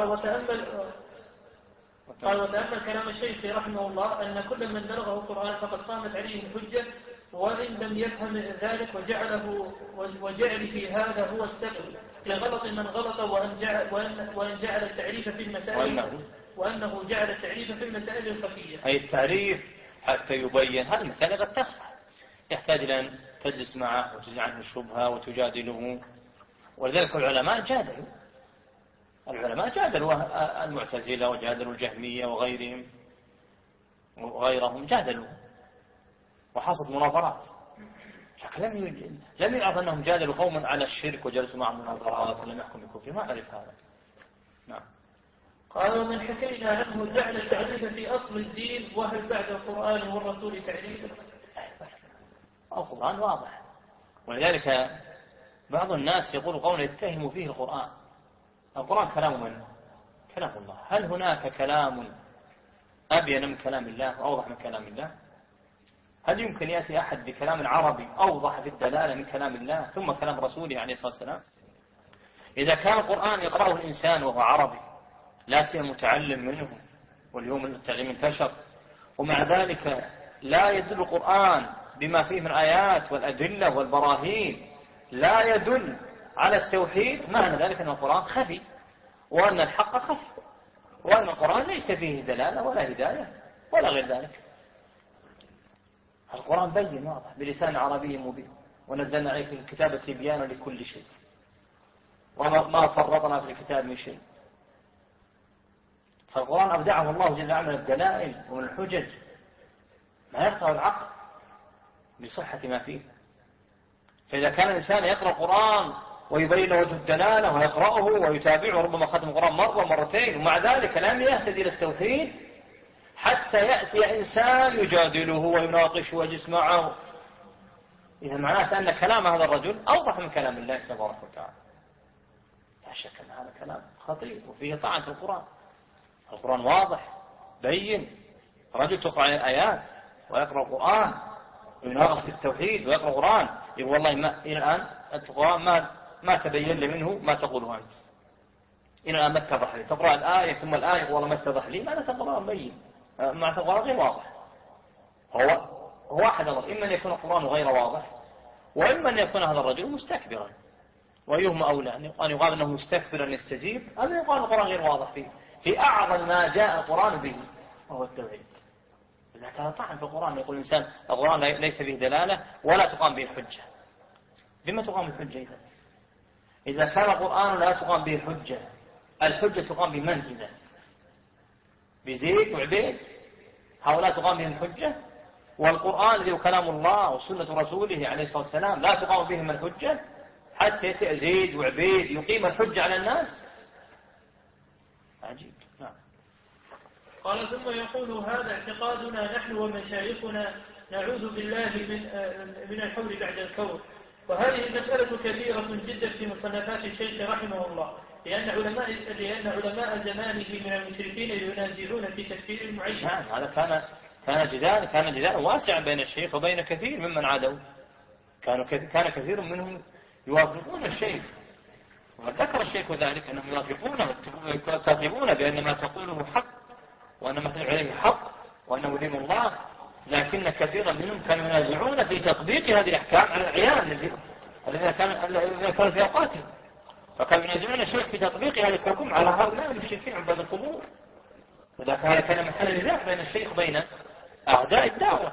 Speaker 2: وتأمل كلام الشيخ رحمه الله أن كل من بلغه القرآن فقد قامت عليه الحجة وإن لم يفهم ذلك وجعل في هذا هو السبب لغلط من غلط وأن جعل التعريف في المسائل وأنه جعل التعريف في المسائل الخفية.
Speaker 1: أي التعريف حتى يبين هذه المسائل قد تخفى، يحتاج إلى أن تجلس معه وتزيل عنه الشبهة وتجادله. ولذلك العلماء جادلوا العلماء جادلوا المعتزلة وجادلوا الجهمية وغيرهم جادلوا وحصلت مناظرات، لكن لم يعرف أنهم جادلوا قوما على الشرك وجلسوا معهم مناظرات ولم يحكم بكفر، ما أعرف هذا. نعم.
Speaker 2: قال ومن حكينا عنه جعل التعريف في أصل الدين، وهل بعد القرآن والرسول تعريف؟
Speaker 1: القرآن واضح، ولذلك بعض الناس يقول قولا يتهم فيه القرآن. القرآن كلام من؟ كلام الله. هل هناك كلام أبين من كلام الله وأوضح من كلام الله؟ هل يمكن يأتي أحد بكلام عربي أوضح في الدلالة من كلام الله ثم كلام رسوله عليه الصلاة والسلام؟ إذا كان القرآن يقرأه الإنسان وهو عربي لا سيما متعلم منه، واليوم التعليم انتشر، ومع ذلك لا يدل القرآن بما فيه من آيات والأدلة والبراهين لا يدل على التوحيد، معنى ذلك أن القرآن خفي وأن الحق خفي وأن القرآن ليس فيه دلالة ولا هداية ولا غير ذلك. القرآن بين واضح بلسان عربي مبين، ونزلنا عليك الكتاب تبيانا لكل شيء وما فرطنا في الكتاب من شيء. فالقرآن أبدعه الله جل وعلا من الدلائل ومن الحجج ما يقطع العقل بصحة ما فيه. فإذا كان الإنسان يقرأ القرآن ويبين له وجه الدلالة ويقرأه ويتابعه، ربما ختم القرآن مرة ومرتين ومع ذلك لم يهتدي إلى التوحيد حتى يأتي إنسان يجادله ويناقشه ويجلس معه، إذا معناته أن كلام هذا الرجل أوضح من كلام الله تبارك وتعالى. لا شك أن هذا كلام خطير وفيه طعن في القرآن. القرآن واضح بين. رجل تقرأ عليه الآيات ويقرأ القرآن ويناقش في التوحيد ويقرأ القرآن يقول والله ما إلى الآن القرآن ما تبين لي منه ما تقوله أنت، إلى الآن ما اتضح لي. تقرأ الآية ثم الآية والله ما اتضح لي، ماذا تقرأ بين؟ معنى القرآن غير واضح. هو واحد أمر، إما أن يكون القرآن غير واضح وإما أن يكون هذا الرجل مستكبرا، وأيهما أولى أن يقال أنه مستكبرا يستجيب أم يقال القرآن غير واضح في أعظم ما جاء القرآن به وهو التوحيد. إذا كان طعن في القرآن يقول الإنسان القرآن ليس به دلالة ولا تقام به الحجة، بما تقام الحجة؟ إذا كان القرآن لا تقام به الحجة، الحجة تقام بمن إذا؟ بزيد وعبيد؟ هؤلاء تقام بهم الحجة؟ والقرآن الذي هو كلام الله وسنة رسوله عليه الصلاة والسلام لا تقام بهم الحجة حتى يأتي زيد وعبيد يقيم الحجة على الناس؟ عجيب. نعم.
Speaker 2: قال ثم يقول هذا اعتقادنا نحن ومشايخنا نعوذ بالله من الحول بعد الكون. وهذه المسألة كبيرة جدا في مصنفات الشيخ رحمه الله، لأن علماء زمانه من المشركين ينازعون في تكفير المعين.
Speaker 1: نعم، هذا كان جدال واسعا بين الشيخ وبين كثير ممن عادوا. كان كثير منهم يوافقون الشيخ، وذكر الشيخ ذلك أنهم يوافقونه يكذبون بأن ما تقوله حق وأن ما تدعو عليه حق وأنه دين الله، لكن كثيرا منهم كانوا ينازعون في تطبيق هذه الأحكام على العيان الذين كانوا في أوقاتهم، فكانوا ينازعون الشيخ في تطبيق هذه الحكم على هؤلاء المشركين عباد القبور. ولكن هذا كان محل نزاع بين الشيخ وبين أعداء الدعوة.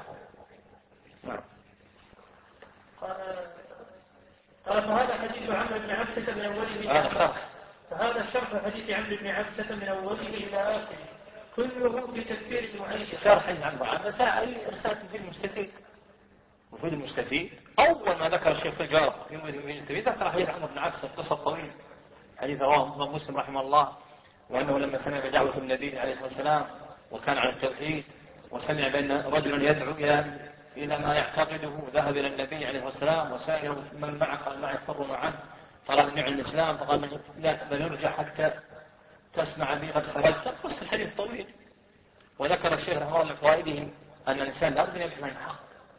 Speaker 2: قال فهذا حديث عمرو بن عبسة من أوله فهذا الشرح حديث عمرو بن عبسة من أوله إلى آخره كله بتكفير معين.
Speaker 1: شرح عمرو عن مسائل رسالة في المستفيد. وفي المستفيد أول ما ذكر الشيخ في الجارة في المستفيد ذكر حديث عمرو بن عبسة قصة طويل، حديث رواه مسلم رحمه الله، وأنه لما سمع بدعوة النبي عليه الصلاة والسلام وكان على التوحيد وسمع بأن رجلا يدعو إلى ما يعتقده ذهب إلى النبي عليه الصلاة والسلام وسائله من معه قال معه فر معه طلب منه الإسلام فقال لا نرجع حتى تسمع بي قد خرجت. قص الحديث طويل. وذكر الشيخ رحمه الله من فوائده أن الإنسان لا بد أن يفهم الحق.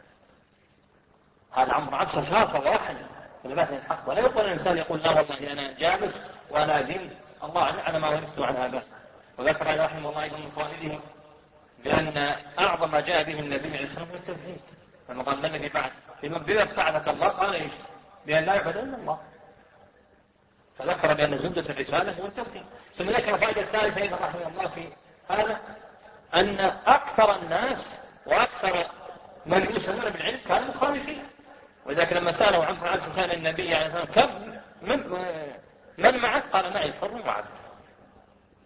Speaker 1: هذا عمرو عبسة شافه واحد ولباس الحق، ولا يقول الإنسان يقول لا والله أنا جالس وأنا أدين الله على ما ورثت عن آبائي. وذكر رحمه الله أيضا من فوائده بأن أعظم ما جاء به النبي عليه الصلاة والسلام هو التوحيد، لما قال ما الذي بعد بما ابتعدك الله قال إيش؟ بأن لا يعبد إلا الله، فذكر بأن زبدة الرسالة هو التوحيد. ثم ذكر فائدة الثالثة أيضا رحمه الله في هذا أن أكثر الناس وأكثر من يسمون بالعلم كانوا مخالفين. وذلك لما سأله عن سأل النبي عليه الصلاة والسلام كم من معك قال معي فر وعبد.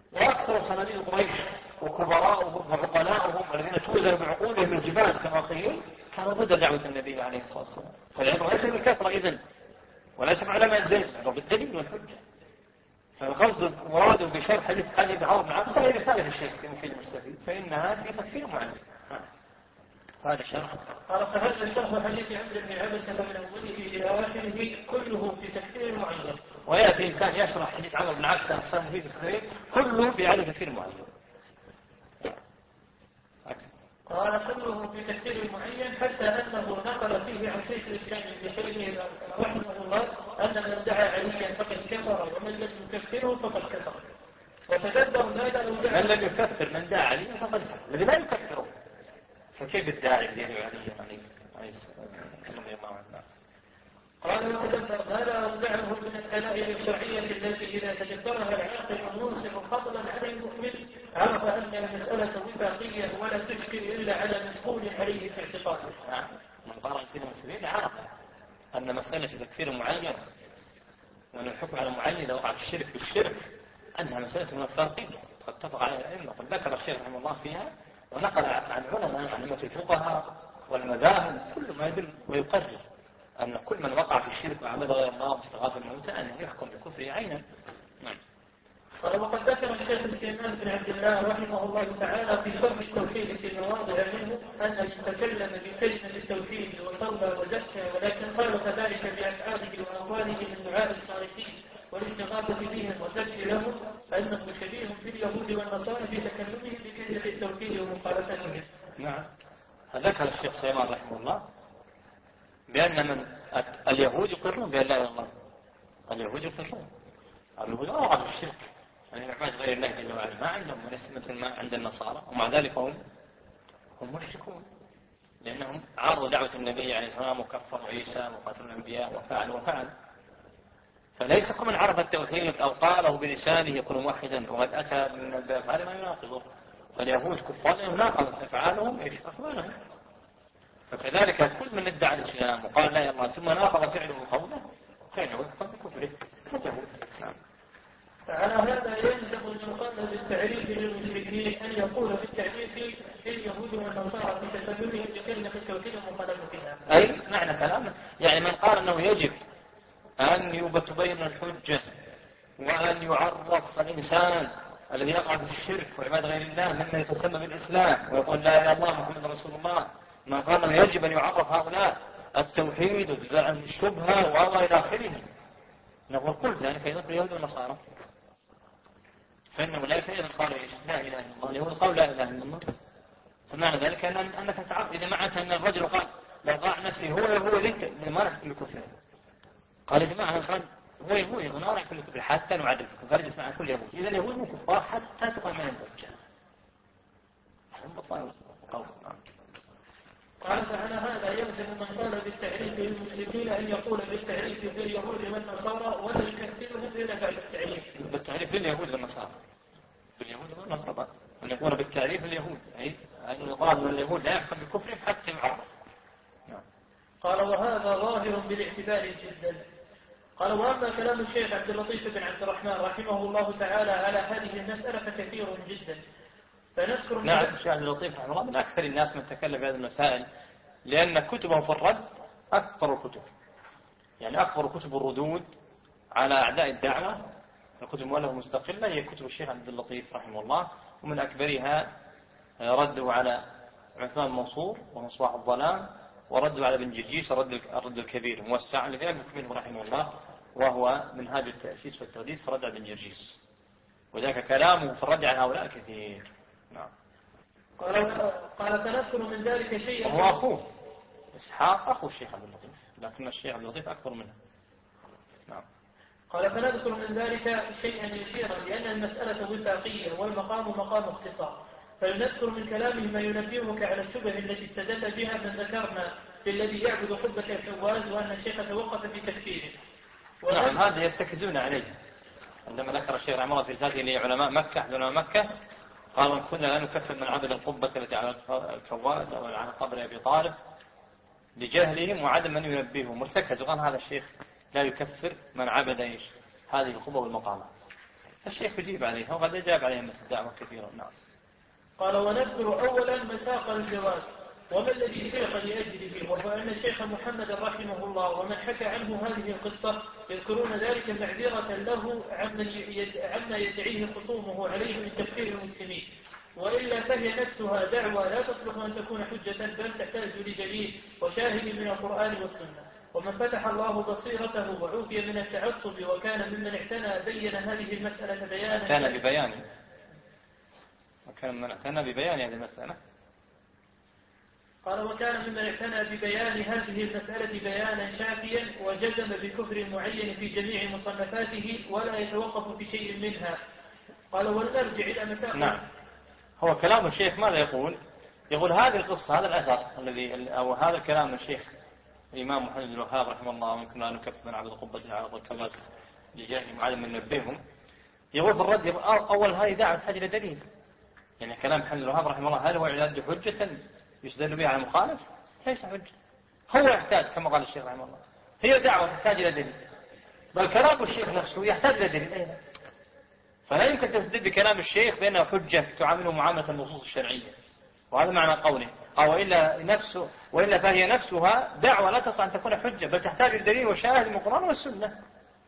Speaker 3: وأكثر صناديد قريش وكبراءهم وعقلاءهم الذين توزن بعقولهم الجبال كما قيل كانوا ضد دعوة النبي عليه الصلاة والسلام. فالعبرة ليس بالكثرة إذن وليس على الزيت بالدليل والحجة. فالقصد مراد بشرح حديث علي بن عمرو بن عاص هي رسالة الشيخ في مفيد المستفيد فإنها في تفسير معين. هذا الشرح.
Speaker 2: قال فهذا شرح حديث عمرو بن عبسة من أوله إلى آخره كله في تفسير معين.
Speaker 3: ويأتي إنسان يشرح حديث عمرو بن عبسة أقسام مفيد الخير كله بإعادة تفسير معين.
Speaker 2: قال كله في تفسير معين حتى أنه نقل فيه عن شيخ الإسلام ابن تيمية رحمه الله أن من دعا عليا فقد كفر ومن لم يكفره فقد كفر. وتدبر ماذا لو دعا
Speaker 3: من لم يكفر من دعا عليا فقد كفر الذي لا يكفره فكيف الداعي الذي يدعو عليه
Speaker 2: قال وتدبر ماذا لو دعه من الدلائل الشرعية التي إذا تدبرها العاقل المنصف فضلا عن المؤمن عرف أن المسألة وفاقية ولا تشكل إلا على مسؤول عليه في اعتقاده.
Speaker 3: من قرأ في المسلمين عرف أن مسألة تكفير معين وأن الحكم على معين إذا وقع في الشرك بالشرك أنها مسألة وفاقية قد اتفق عليها الأئمة. قد ذكر الشيخ رحمه الله فيها ونقل عن علماء عن أئمة الفقهاء والمذاهب كل ما يدل ويقرر أن كل من وقع في الشرك وعبد غير الله واستغاث بالموتى أن يحكم بكفره عينا. نعم.
Speaker 2: قال وقد ذكر الشيخ سليمان بن عبد الله رحمه الله تعالى في شرح التوحيد في مواضع منه أن يتكلم بكلمة التوحيد وصلى وزكى ولكن خالف ذلك بأفعاله وأقواله من دعاء الصالحين والاستغاثة بهم والذكر لهم أنه شبيه باليهود والنصارى في تكلمهم بكلمة التوحيد ومخالفتهم.
Speaker 3: نعم. ذكر الشيخ سليمان رحمه الله بأن من اليهود يقرون بأن لا إله إلا الله. اليهود يقرون اليهود أوعى بالشرك يعني عباد غير الله جل وعلا ما عندهم مثل ما عند النصارى ومع ذلك هم مشركون لأنهم عارضوا دعوة النبي عليه الصلاة والسلام وكفروا عيسى وقتلوا الأنبياء وفعل فليس كمن عرف التوحيد أو قاله بلسانه يكون موحدا وقد أتى من الأفعال ما يناقضه. فاليهود كفار ناقض أفعالهم إيش أقوالهم. فكذلك كل من ادعى الإسلام وقال لا إله إلا الله ثم ناقض فعله وقوله فإنه يكفر بكفره كاليهود. نعم.
Speaker 2: فعلى هذا يلزم المقام بالتعريف للمشركين أن يقول بالتعريف اليهود والنصارى في تكلمهم بكلمة التوحيد ومخالفتها.
Speaker 3: أي معنى كلامه يعني من قال أنه يجب أن تبين الحجة وأن يعرف الإنسان الذي يقع في الشرك وعباد غير الله مما يتسمى بالإسلام ويقول لا إله إلا الله محمد رسول الله من قال أنه يجب أن يعرف هؤلاء التوحيد وجزاء عن الشبهة وما إلى آخره نقول كل ذلك يدخل اليهود والنصارى فإن أولئك إذا قالوا لا إله إلا الله اليهود قالوا لا إله إلا الله فمعنى ذلك أنك تعرف إذا معنى أن الرجل قال لا ضاع نفسي هو لك ما راح كل كفر قال يا جماعة قال هو يهود ما راح كل كفر حتى نعرف فرجس مع كل يهود إذا اليهود مو كفار حتى تقوم من الدجال
Speaker 2: قال فعلى هذا يلزم من قال بالتعريف للمشركين أن يقول بالتعريف باليهود والنصارى ولا يكفرهم إلا بعد التعريف.
Speaker 3: بالتعريف باليهود والنصارى. باليهود والنصارى. أن يكون بالتعريف اليهود أي أن يقال أن اليهود لا يحكم بكفرهم حتى يعرف.
Speaker 2: قال وهذا ظاهر بالاعتبار جدا. قال وأما كلام الشيخ عبد اللطيف بن عبد الرحمن رحمه الله تعالى على هذه المسألة فكثير جدا. فنذكر
Speaker 3: نعم الشيخ عبد اللطيف رحمه الله من أكثر الناس من تكلم بهذه المسائل لأن كتبه في الرد أكثر الكتب يعني أكثر كتب الردود على أعداء الدعوة الكتب مؤلفة مستقلة هي كتب الشيخ عبد اللطيف رحمه الله ومن أكبرها رده على عثمان المنصور ومصباح الظلام ورده على ابن جرجيس الرد الكبير موسع الذي منه رحمه الله وهو منهاج التأسيس والتقديس فرد على ابن جرجيس وذلك كلامه في الرد على هؤلاء كثير. نعم.
Speaker 2: قال تنذكر من ذلك شيئا
Speaker 3: وهو أخوه إسحاق أخو الشيخ عبد اللطيف لكن الشيخ عبد اللطيف أكبر منه. نعم.
Speaker 2: قال فنذكر من ذلك شيئا يسيرا لأن المسألة وفاقية والمقام مقام اختصار فلنذكر من كلامه ما ينبهك على الشبه التي استدل بها من ذكرنا بالذي يعبد حبة الحواز وأن الشيخ توقف في تكفيره.
Speaker 3: نعم هذا يرتكزون عليه عندما ذكر الشيخ رحمه الله في رسالته لعلماء مكة علماء مكة قالوا كنا لا نكفر من عبد القبة التي على الكواز أو على قبر أبي طالب لجهلهم وعدم من ينبههم مرتكز وقال هذا الشيخ لا يكفر من عبد هذه القبة والمقامات
Speaker 1: الشيخ يجيب عليها وقد أجاب عليها مثل الدعوة كثيرا. نعم.
Speaker 2: قال ونذكر أولا مساق الجواز وما الذي سيق لأجله، وهو أن الشيخ محمد رحمه الله ومن حكى عنه هذه القصة يذكرون ذلك معذرة له عما يدعيه خصومه عليه من تفكير المسلمين، وإلا فهي نفسها دعوة لا تصلح أن تكون حجة بل تحتاج لدليل وشاهد من القرآن والسنة. ومن فتح الله بصيرته وعوفي من التعصب وكان ممن اعتنى بين هذه المسألة بيانا
Speaker 1: وكان من اعتنى ببيان هذه المسألة.
Speaker 2: قال وكان ممن اعتنى ببيان هذه المسألة بيانا شافيا وجزم بكفر معين في جميع مصنفاته ولا يتوقف في شيء منها. قال ولنرجع إلى مسائل.
Speaker 1: نعم. هو كلام الشيخ ماذا يقول هذه القصة، هذا الأثر الذي أو هذا الكلام الشيخ الإمام محمد بن الوهاب رحمه الله، ويمكن أن نكفر من عبد القبة العرض الكمال لجاه معلم من نبيهم. يقول في الرد أول هذه دعوة تحتاج إلى دليل. يعني كلام محمد بن الوهاب رحمه الله هل هو يعد حجة يستدل بها على المخالف؟ ليس حجة. هو يحتاج كما قال الشيخ رحمه الله، هي دعوة تحتاج إلى دليل، بل كلام الشيخ نفسه يحتاج إلى دليل. فلا يمكن تستدل بكلام الشيخ بأنه حجة تعامله معاملة النصوص الشرعية، وهذا معنى قوله وإلا فهي نفسها دعوة لا تستطيع أن تكون حجة بل تحتاج الدليل وشاهد من القرآن والسنة.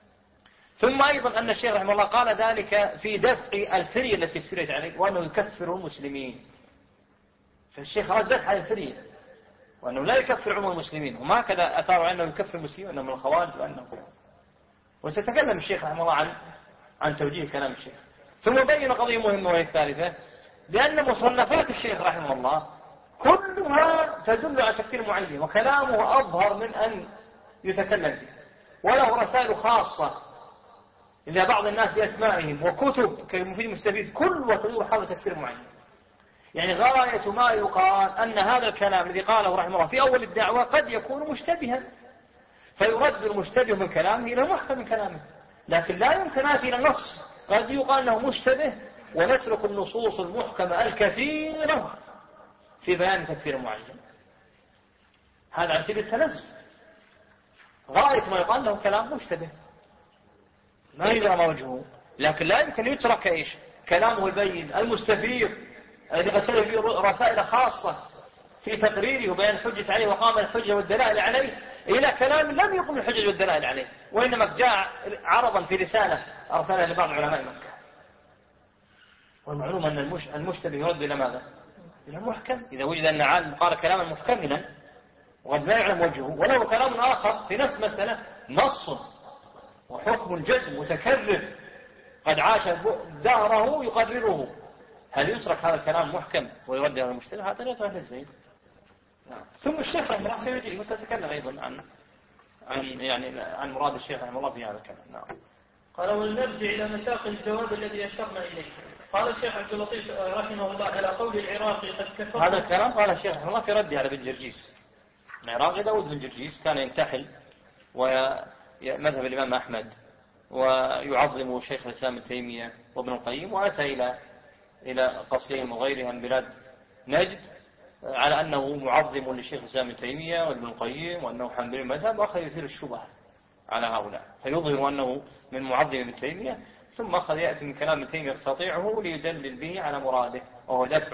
Speaker 1: ثم أيضا أن الشيخ رحمه الله قال ذلك في دفع الفرية التي افتريت عليه وأنه يكفر المسلمين. فالشيخ رد دفع الفرية وأنه لا يكفر عموم المسلمين، وما كذا أثار أنه يكفر المسلمين وأنه من الخوارج وستكلم الشيخ رحمه الله عن توجيه كلام الشيخ. ثم بين قضية مهمة وهي الثالثة، بأن مصنفات الشيخ رحمه الله كلها تدل على تكفير معين وكلامه أظهر من أن يتكلم فيه، وله رسائل خاصة إلى بعض الناس بأسمائهم وكتب كالمفيد المستفيد كلها تدور حول تكفير معين. يعني غاية ما يقال أن هذا الكلام الذي قاله رحمه الله في أول الدعوة قد يكون مشتبها، فيرد المشتبه من كلامه إلى محكم من كلامه، لكن لا يمكن نأتي إلى النص قد يقال أنه مشتبه ونترك النصوص المحكمة الكثيرة في بيان تكفير معين. هذا عن سبيل التنزل. غاية ما يقال له كلام مشتبه ما يدرى ما وجهه، لكن لا يمكن يترك إيش كلامه البين المستفيض الذي قتل فيه رسائل خاصة في تقريره وبيان الحجة عليه وقام الحجة والدلائل عليه إلى كلام لم يقم الحجة والدلائل عليه، وإنما جاء عرضا في رسالة أرسلها لبعض علماء مكة. والمعلوم أن المشتبه يرد إلى ماذا؟ إلى المحكم. إذا وجد أن عالم قال كلاما محكملا وقد لا يعلم وجهه وله كلام آخر في نفس مسألة نص وحكم الجزم متكرر قد عاش دهره يقرره، هل يترك هذا الكلام محكم ويرد على المشتبه؟ هذا لا يترك الزين. ثم الشيخ رحمه الله سيجي وسيتكلم أيضا عن مراد الشيخ رحمه الله في هذا الكلام. نعم.
Speaker 2: قال ولنرجع إلى مساق الجواب الذي أشرنا إليه. قال الشيخ عبد اللطيف رحمه الله على قول العراقي قد كفر.
Speaker 1: هذا الكلام قال الشيخ رحمه الله في رده على بن جرجيس. العراقي داود بن جرجيس كان ينتحل ومذهب الإمام أحمد ويعظم شيخ الإسلام ابن تيمية وابن القيم، وأتى إلى قصيم وغيرها من بلاد نجد على أنه معظم لشيخ الإسلام ابن تيمية وابن القيم وأنه حنبلي المذهب، وأخذ يثير الشبهة على هؤلاء فيظهر أنه من معظم ابن تيمية، ثم أخذ يأتي من كلام ابن تيمية يستطيعه ليدلل به على مراده وهو دفع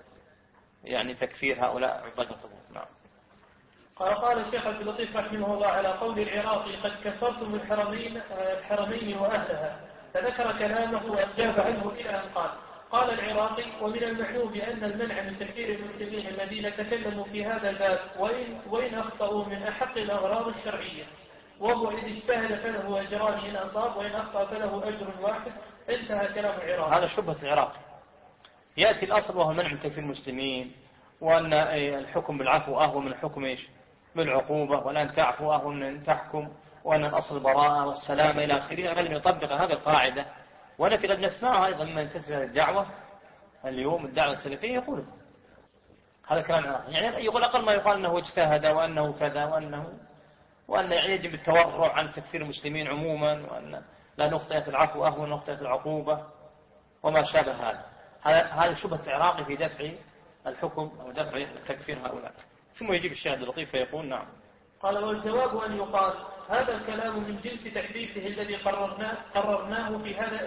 Speaker 1: تكفير هؤلاء عباد القبور. نعم.
Speaker 2: قال الشيخ عبد اللطيف رحمه الله على قول العراقي قد كفرتم الحرمين وأهلها، فذكر كلامه وأجاب عنه إلى أن قال العراقي ومن المعلوم أن المنع من تكفير المسلمين الذين تكلموا في هذا الباب وإن أخطأوا من أحق الأغراض الشرعية، وهو إذ اجتهد فله أجران إن أصاب وإن أخطأ فله أجر واحد. انتهى كلام العراقي.
Speaker 1: هذا شبهة العراقي. يأتي الأصل وهو المنع من تكفير المسلمين، وأن الحكم بالعفو أهون من الحكم بالعقوبة، وأن أن تعفو أهون من أن تحكم، وأن الأصل البراءة والسلامة إلى آخره. لم يطبق هذه القاعدة، ونحن قد نسمعها أيضا من ينتسب الدعوة اليوم الدعوة السلفية يقول هذا كلام عراقي، يقول أقل ما يقال أنه اجتهد وأنه كذا وأن يجب التورع عن تكفير المسلمين عموما، وأن لا نخطئ في العفو أهون نخطئ في العقوبة وما شابه هذا شبهة العراقي في دفع الحكم أو دفع تكفير هؤلاء. ثم يجيب الشاهد اللطيف فيقول نعم.
Speaker 2: قال والجواب أن يقال هذا الكلام من جنس تحريفه الذي قررناه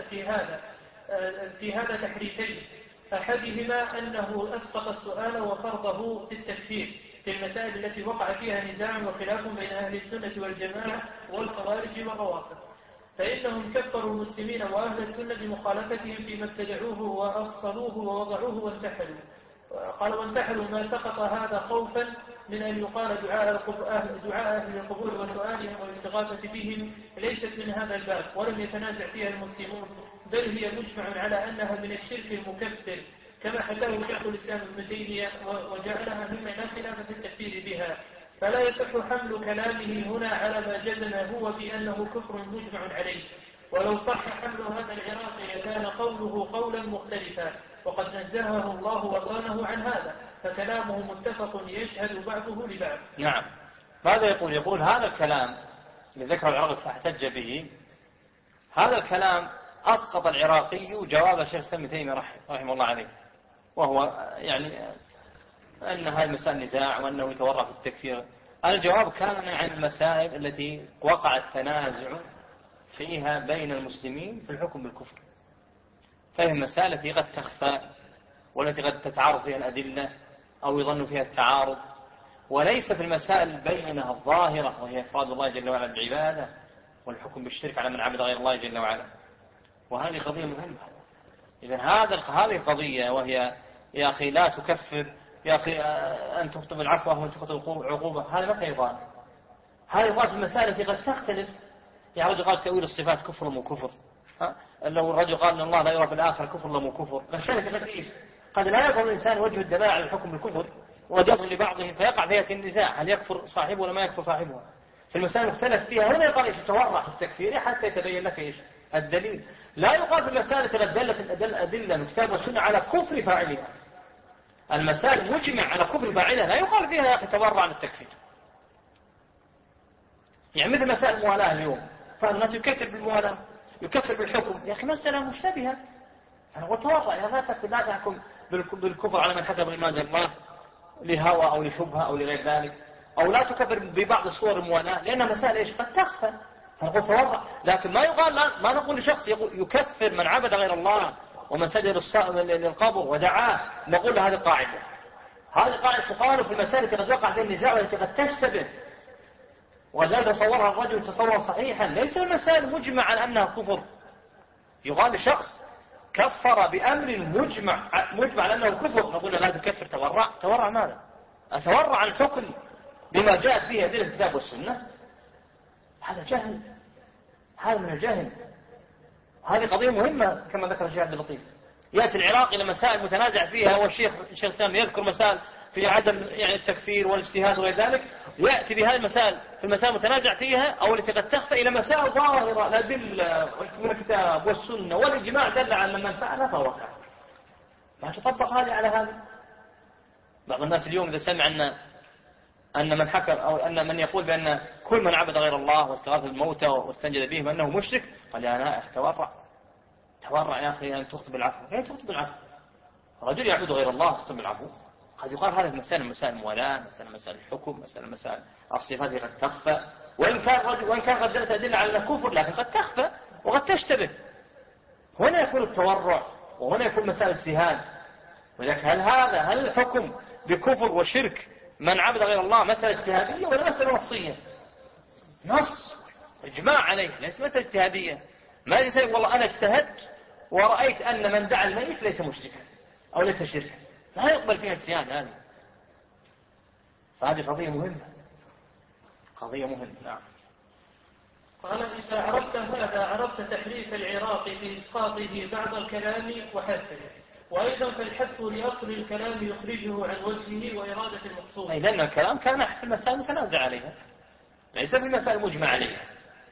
Speaker 2: في هذا تحريفين. أحدهما أنه أسقط السؤال وفرضه في التكفير في المسائل التي وقع فيها نزاع وخلاف بين أهل السنة والجماعة والخوارج والروافض، فإنهم كفروا المسلمين وأهل السنة بمخالفتهم فيما ابتدعوه وأصلوه ووضعوه وانتحلوا. قال وانتحلوا ما سقط هذا خوفا من أن يقال دعاء أهل القبور وسؤالهم والاستغاثة بهم ليست من هذا الباب ولم يتنازع فيها المسلمون، بل هي مجمع على أنها من الشرك المكفر كما حكاه شيخ الإسلام ابن تيمية وجعلها مما لا خلاف في التكفير بها. فلا يصح حمل كلامه هنا على ما جزم هو بأنه كفر مجمع عليه، ولو صح حمل هذا العراقي كان قوله قولا مختلفا وقد نزهه الله وصانه عن هذا، فكلامه متفق يشهد بعضه لبعض.
Speaker 3: نعم. ماذا يقول؟ يقول هذا الكلام اللي ذكر العراقي فاحتج به، هذا الكلام أسقط العراقي جواب الشيخ الإسلام ابن تيمية رحمه الله عليه، وهو يعني أن هذه مسائل نزاع وأنه يتورع في التكفير. الجواب كان عن المسائل التي وقع التنازع فيها بين المسلمين في الحكم بالكفر، فهي المسائل التي قد تخفى والتي قد تتعارض فيها الأدلة أو يظن فيها التعارض، وليس في المسائل بينها الظاهرة وهي إفراد الله جل وعلا بالعبادة والحكم بالشرك على من عبد غير الله جل وعلا. وهذه قضية مهمة. إذن هذه قضية، وهي يا أخي لا تكفر، يا أخي أن تخطب العفو وأن تخطب عقوبة، هذا متى يقال؟ هذا يقال في المسائل التي قد تختلف. يعني رجل قال تأويل الصفات كفر مو كفر، لو الرجل قال أن الله لا يرى في الآخرة كفر مو كفر، فالشرك قد إيش؟ قد لا يقول الإنسان وجه الدلاء على الحكم بالكفر وجر لبعضهم فيقع فيها النزاع هل يكفر صاحبه ولا ما يكفر صاحبه. في المسائل المختلف فيها هنا يقال إيش؟ تورع في التكفير حتى يتبين لك إيش الدليل. لا يقال في المسائل التي قد دلت الأدلة من الكتاب والسنة على كفر فاعلها. المسائل مجمع على كفر فاعلها لا يقال فيها يا أخي تورع عن التكفير. يعني مثل مسائل الموالاة اليوم، فالناس يكفر بالموالاة يكفر بالحكم، يا أخي مسألة مشتبهة، أنا قلت تورع يا لا تحكم بالكفر على من كتب ما أنزل الله لهوى أو لشبهة أو لغير ذلك، أو لا تكفر ببعض صور الموالاة لأنها مسائل إيش قد تخفى، فنقول تورع. لكن ما يقال ما نقول لشخص يكفر من عبد غير الله ومن سجد للقبر ودعاه، نقول له هذه قاعدة تقال في المسائل التي قد وقع فيها النزاع والتي قد تشتبه وذلك تصورها الرجل تصورا صحيحا، ليس المسائل مجمع على أنها كفر. يقال لشخص كفر بأمر مجمع على أنه كفر، نقول له لا تكفر، تورع ماذا؟ أتورع عن الحكم بما جاءت به أدلة الكتاب والسنة؟ هذا جهل، هذا من الجهل. هذه قضية مهمة كما ذكر الشيخ عبد اللطيف. يأتي العراقي إلى مسائل متنازع فيها، والشيخ الإسلام يذكر مسائل في عدم يعني التكفير والاجتهاد وغير ذلك، ويأتي بهذه المسائل في المسائل المتنازع فيها أو التي قد تخفى إلى مسائل ظاهرة الأدلة من الكتاب والسنة والإجماع دل على من فعلها فهو كافر. ما تطبق هذه على هذا. بعض الناس اليوم إذا سمع أن من حكم أو أن من يقول بأن كل من عبد غير الله واستغاث بالموتى واستنجد بهم أنه مشرك، قال يا أنا تورع يا أخي أن تخطب العفو. لا تخطب العفو، رجل يعبد غير الله تخطب العفو. قد يقال هذه مسائل الموالاة، مسائل الحكم، مسائل الصفات قد تخفى، وإن كان قد دلت أدلة على الكفر لكن قد تخفى وقد تشتبه. هنا يكون التورع وهنا يكون مسائل اجتهاد. ولكن هل الحكم بكفر وشرك من عبد غير الله مسألة اجتهادية ولا مسألة نصية؟ نص إجماع عليه، ليس مسألة اجتهادية. ما يقول والله أنا اجتهدت ورأيت أن من دعا الميت ليس مشركا أو ليس شركا، لا يقبل فيها اجتهاد هذه. فهذه قضية مهمة. نعم.
Speaker 2: قال إذا عرفت هذا عرفت تحريف العراقي في إسقاطه بعض الكلام وحذفه، وأيضا فالحذف لأصل الكلام يخرجه عن وجهه وإرادة المقصود.
Speaker 3: أي لأن الكلام كان في المسائل متنازع عليها ليس في المسائل مجمع عليها.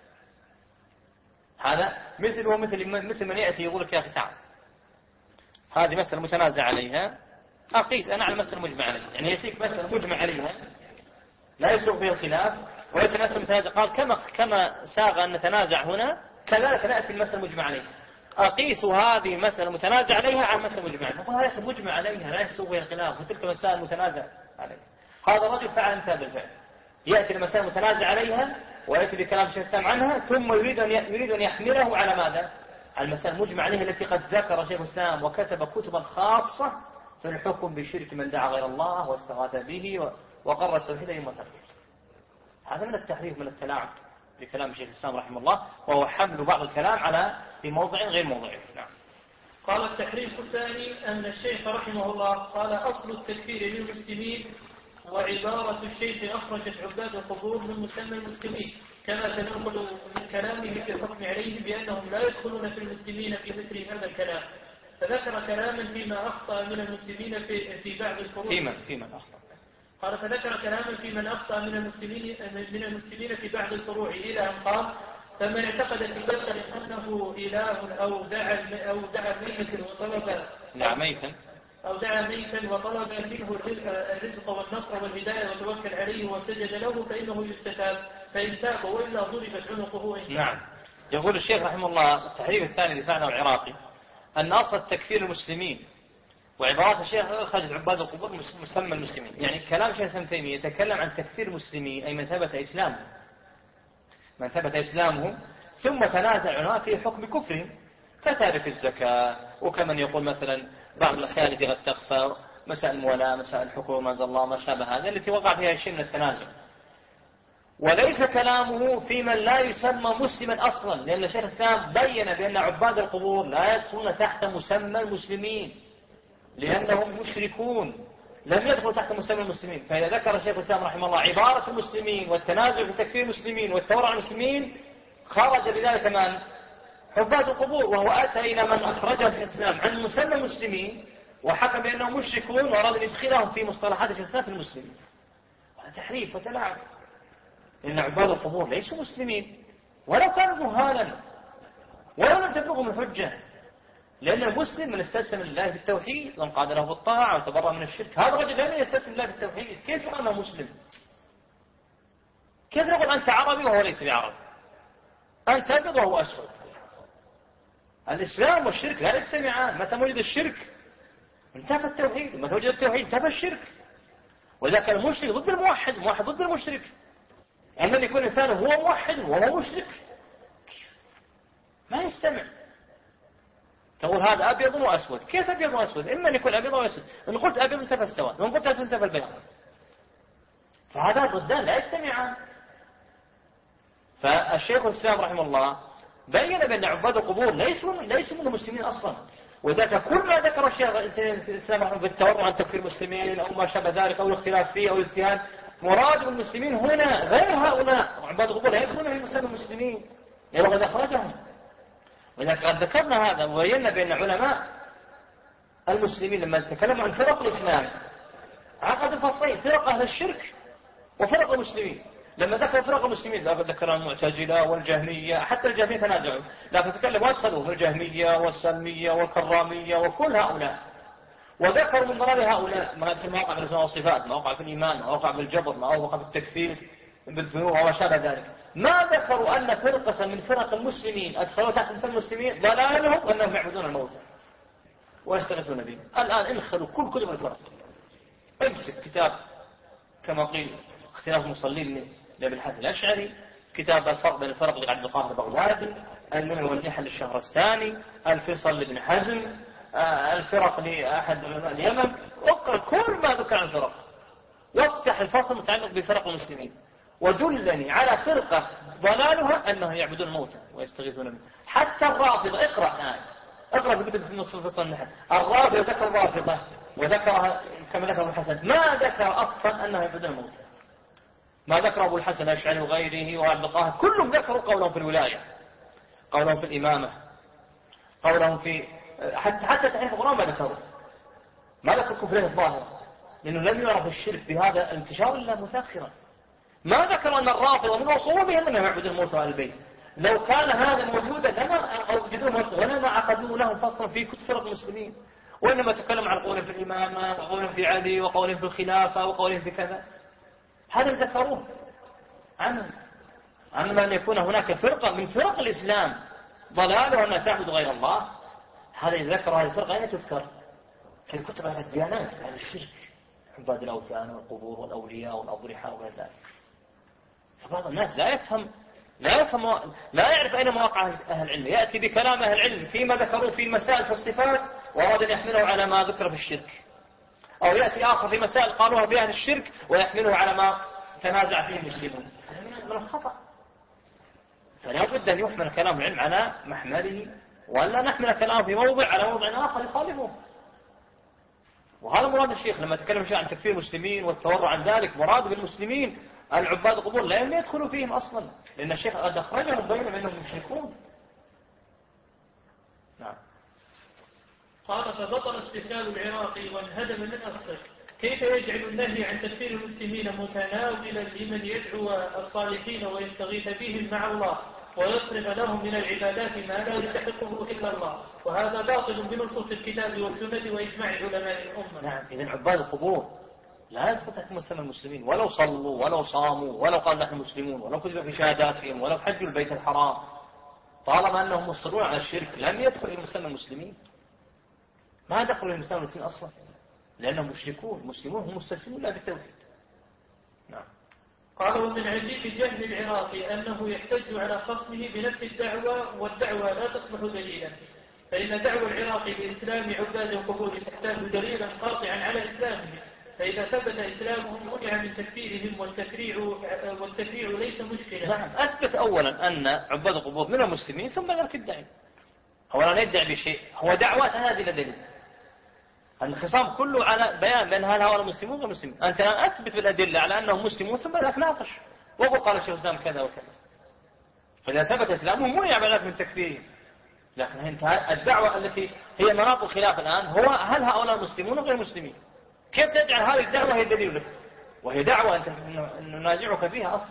Speaker 3: هذا مثل من يأتي يقول لك يا أخي تعال هذه مسألة متنازع عليها أقيس أنا على مسألة مجمع عليها، يعني يأتيك مسألة مجمع عليها لا يسوق فيها الخلاف ويأتي مسألة متنازع، قال كما ساغ أن نتنازع هنا كذلك نأتي المسألة مجمع عليها، أقيس هذه مسألة متنازع عليها على مسألة مجمع عليها. نقول هذا مجمع عليها لا يسوق فيها الخلاف وتلك مسائل متنازع عليها. هذا الرجل فعل انتهى بالفعل، يأتي المسائل متنازع عليها
Speaker 1: ويأتي بكلام شيخ الإسلام عنها، ثم يريد أن يحمله على ماذا؟ على المسائل المجمع عليها التي قد ذكر شيخ الإسلام وكتب كتبا خاصة في الحكم بشرك من دعا غير الله واستغاث به وقر التوحيد يوم التفكير. هذا من التحريف، من التلاعب بكلام شيخ الإسلام رحمه الله، وهو حمل بعض الكلام على في موضع غير موضعه. نعم.
Speaker 2: قال التحريف الثاني أن الشيخ رحمه الله قال أصل التكفير للمسلمين وعبارة الشيخ أخرجت عباد القبور من مسمى المسلمين، كما تنقل من كلامه في الحكم عليهم بأنهم لا يدخلون في المسلمين في مثل هذا الكلام. فذكر كلاما فيما أخطأ من المسلمين في بعض الفروع.
Speaker 1: في من أخطأ.
Speaker 2: قال فذكر كلاما في من أخطأ من المسلمين في بعض الفروع إلى أن قال: فمن اعتقد في بشر أنه إله أو دعا ميتا وطلب وطلب منه الرزق والنصر والهداية وتوكل عليه وسجد له فإنه يستتاب، فإن تاب وإلا ضربت عنقه.
Speaker 1: نعم. يقول الشيخ رحمه الله التحريف الثاني لفعله العراقي أن أصل تكفير المسلمين وعبارات الشيخ أخرجت عباد القبور مسمى المسلمين. يعني كلام شيخ ابن تيمية يتكلم عن تكفير المسلمين أي من ثبت إسلامه ثم تنازعنا في حكم كفرهم كتارك الزكاة، وكمن يقول مثلا بعض الأحيان التي قد تخفى مسائل المولاة مسائل الحكم ما الله ما شابه هذا التي وقع فيها شيء من التنازع. وليس كلامه في من لا يسمى مسلما أصلا، لأن شيخ الإسلام بين بأن عباد القبور لا يدخلون تحت مسمى المسلمين لأنهم مشركون لم يدخلوا تحت مسمى المسلمين. فإذا ذكر شيخ الإسلام رحمه الله عبارة المسلمين والتنازع في تكفير المسلمين والثورة على المسلمين خرج بذلك من عباد القبور، وهو أتى إلى من أخرجه في الإسلام عن مسمى المسلمين وحكم بأنهم مشركون وأراد أن يدخلهم في مصطلحات شيخ الإسلام في المسلمين. هذا تحريف وتلاعب، لأن عباد القبور ليسوا مسلمين ولو كانوا جهالا ولو لم تبلغهم الحجة، لأن المسلم من استسلم لله في التوحيد وانقاد له بالطاعة وتبرأ من الشرك. هذا الرجل لم يستسلم لله في التوحيد، كيف يقول أنه مسلم؟ كيف نقول أنت عربي وهو ليس بعربي؟ أنت أبيض وهو أسود. الإسلام والشرك لا يجتمعان. متى وجد الشرك انتفى التوحيد، ومتى وجد التوحيد انتفى الشرك. وإذا كان المشرك ضد الموحد الموحد ضد المشرك، أما أن يكون إنسان هو موحد وهو مشرك ما يستمع. تقول هذا أبيض وأسود، كيف أبيض وأسود؟ إما أن يكون أبيض وأسود، إن قلت أبيض انتفى السواد وإن قلت أسود انتفى البياض، فهذا ضدان لا يجتمعان. فالشيخ الإسلام رحمه الله بين بأن عباد القبور ليسوا من المسلمين أصلا، وذاك كل ما ذكر الشيخ الإسلام رحمه الله بالتورع عن تكفير المسلمين أو ما شابه ذلك أو الاختلاف فيه أو الاجتهاد، مراد المسلمين هنا غير هؤلاء. عباد القبور لا يدخلون في مسمى المسلمين لأنه قد أخرجهم. وإذا قد ذكرنا هذا وبينا بأن علماء المسلمين لما تكلموا عن فرق الإسلام عقد فصلين: فرق أهل الشرك وفرق المسلمين. لما ذكر فرق المسلمين ذكر المعتزلة والجهمية، حتى الجهمية تنازعوا، لكن تكلموا وادخلوا في الجهمية والسلمية والكرامية وكل هؤلاء، وذكروا من مراد هؤلاء في مواقع في الأسماء والصفات، مواقع في الإيمان، مواقع في الجبر، مواقع في التكفير بالذنوب وما شابه ذلك. ما ذكروا أن فرقة من فرق المسلمين أدخلوا تحت مسمى المسلمين ضلالهم أنهم يعبدون الموتى ويستغيثون به. الآن ادخلوا كل كتب الفرق، امسك كتاب كما قيل اختلاف المصلين لابن الحسن الأشعري، كتاب الفرق بين الفرق لعبد القاهر البغدادي، المنع والنحل للشهرستاني، الفصل لابن حزم، الفرق لأحد علماء اليمن، اقرأ كل ما ذكر عن الفرق وافتح الفصل المتعلق بفرق المسلمين ودلني على فرقة ضلالها أنهم يعبدون الموتى ويستغيثون به. حتى الرافضة اقرأ في كتب في نص الفصل النحل، الرافضة ذكر الرافضة وذكرها كما ذكر ابن الحسن، ما ذكر أصلا أنهم يعبدون الموتى. ما ذكر أبو الحسن الأشعري وغيره وعبد القاهر كلهم ذكروا قولهم في الولاية، قولهم في الإمامة، قولهم في حتى تحريف القرآن ما ذكر كفره الظاهر، لأنه لم يعرف الشرك بهذا الانتشار إلا متأخرا. ما ذكر أن الرافضة من وصولهم أنهم يعبدون الموتى على البيت. لو كان هذا موجودا لما أوجدوه ولما عقدوا له فصلا في كتب فرق المسلمين، وإنما تكلم عن قولهم في الإمامة وقولهم في علي وقولهم في الخلافة وقولهم في كذا. هذا اللي ذكروه عن أن يكون هناك فرقة من فرق الإسلام ضلالها أنها تعبد غير الله. هذا يذكر هذه الفرقة أين تذكر؟ في الكتب عن الديانات، عن الشرك، عباد الأوثان والقبور والأولياء والأضرحة وغير ذلك.
Speaker 3: فبعض الناس لا يعرف أين مواقع أهل العلم، يأتي بكلام أهل العلم فيما ذكروا في مسائل في الصفات وأراد أن يحمله على ما ذكر في الشرك، أو يأتي آخر في مسائل قالوها في أهل الشرك ويحمله على ما تنازع فيه المسلمون. من الخطأ. فلا بد أن يحمل كلام العلم على محمله، ولا نحمل كلام في موضع على موضع آخر يخالفه. وهذا مراد الشيخ لما تكلم عن تكفير المسلمين والتورع عن ذلك، مراد بالمسلمين العباد القبور لا يدخلوا فيهم أصلا، لأن الشيخ قد أخرجهم بينهم أنهم مشركون. نعم.
Speaker 2: قال فبطل استدلال العراقي وانهدم من أصله. كيف يجعل النهي عن تكفير المسلمين متناولا لمن يدعو الصالحين ويستغيث بهم مع الله ويصرف لهم من العبادات ما لا يستحقه إلا الله، وهذا باطل بنصوص الكتاب والسنة وإجماع علماء الأمة.
Speaker 3: نعم. إذن عباد القبور لا يثبت لهم مسمى المسلمين، ولو صلوا ولو صاموا ولو قالوا نحن مسلمون ولو كتب في شهاداتهم ولو حجوا البيت الحرام، طالما أنهم مصرون على الشرك لم يدخل مسمى المسلمين. ما دخلوا مسمى المسلمين أصلا، لأنهم مشركون. المسلمون هم مستسلمون لا بالتوحيد. نعم.
Speaker 2: قال ومن عجيب جهل العراقي أنه يحتج على خصمه بنفس الدعوة، والدعوة لا تصبح دليلا، فإن دعوى العراقي بإسلام عباد القبور تحتاج دليلا قاطعا على إسلامهم، فإذا ثبت إسلامهم منع من تكفيرهم، والتفريع ليس مشكلة.
Speaker 3: نعم. أثبت أولا أن عباد القبور من المسلمين، ثم ذلك الدعي. أولا يدعي بشيء هو دعوات هذه لدليل. الخصام كله على بيان بأن هؤلاء المسلمون غير مسلمين. أنت أثبت بالأدلة على أنهم مسلمون ثم ذلك ناقش وقل قال الشيخ الإسلام كذا وكذا، فإذا ثبت إسلامهم منع ذلك من تكفيرهم. لكن الدعوة التي هي مناط الخلاف الآن هو هل هؤلاء مسلمون غير مسلمين. كيف تجعل هذه الدعوة هي دليل لك، وهي دعوة أنت ننازعك فيها أصلا.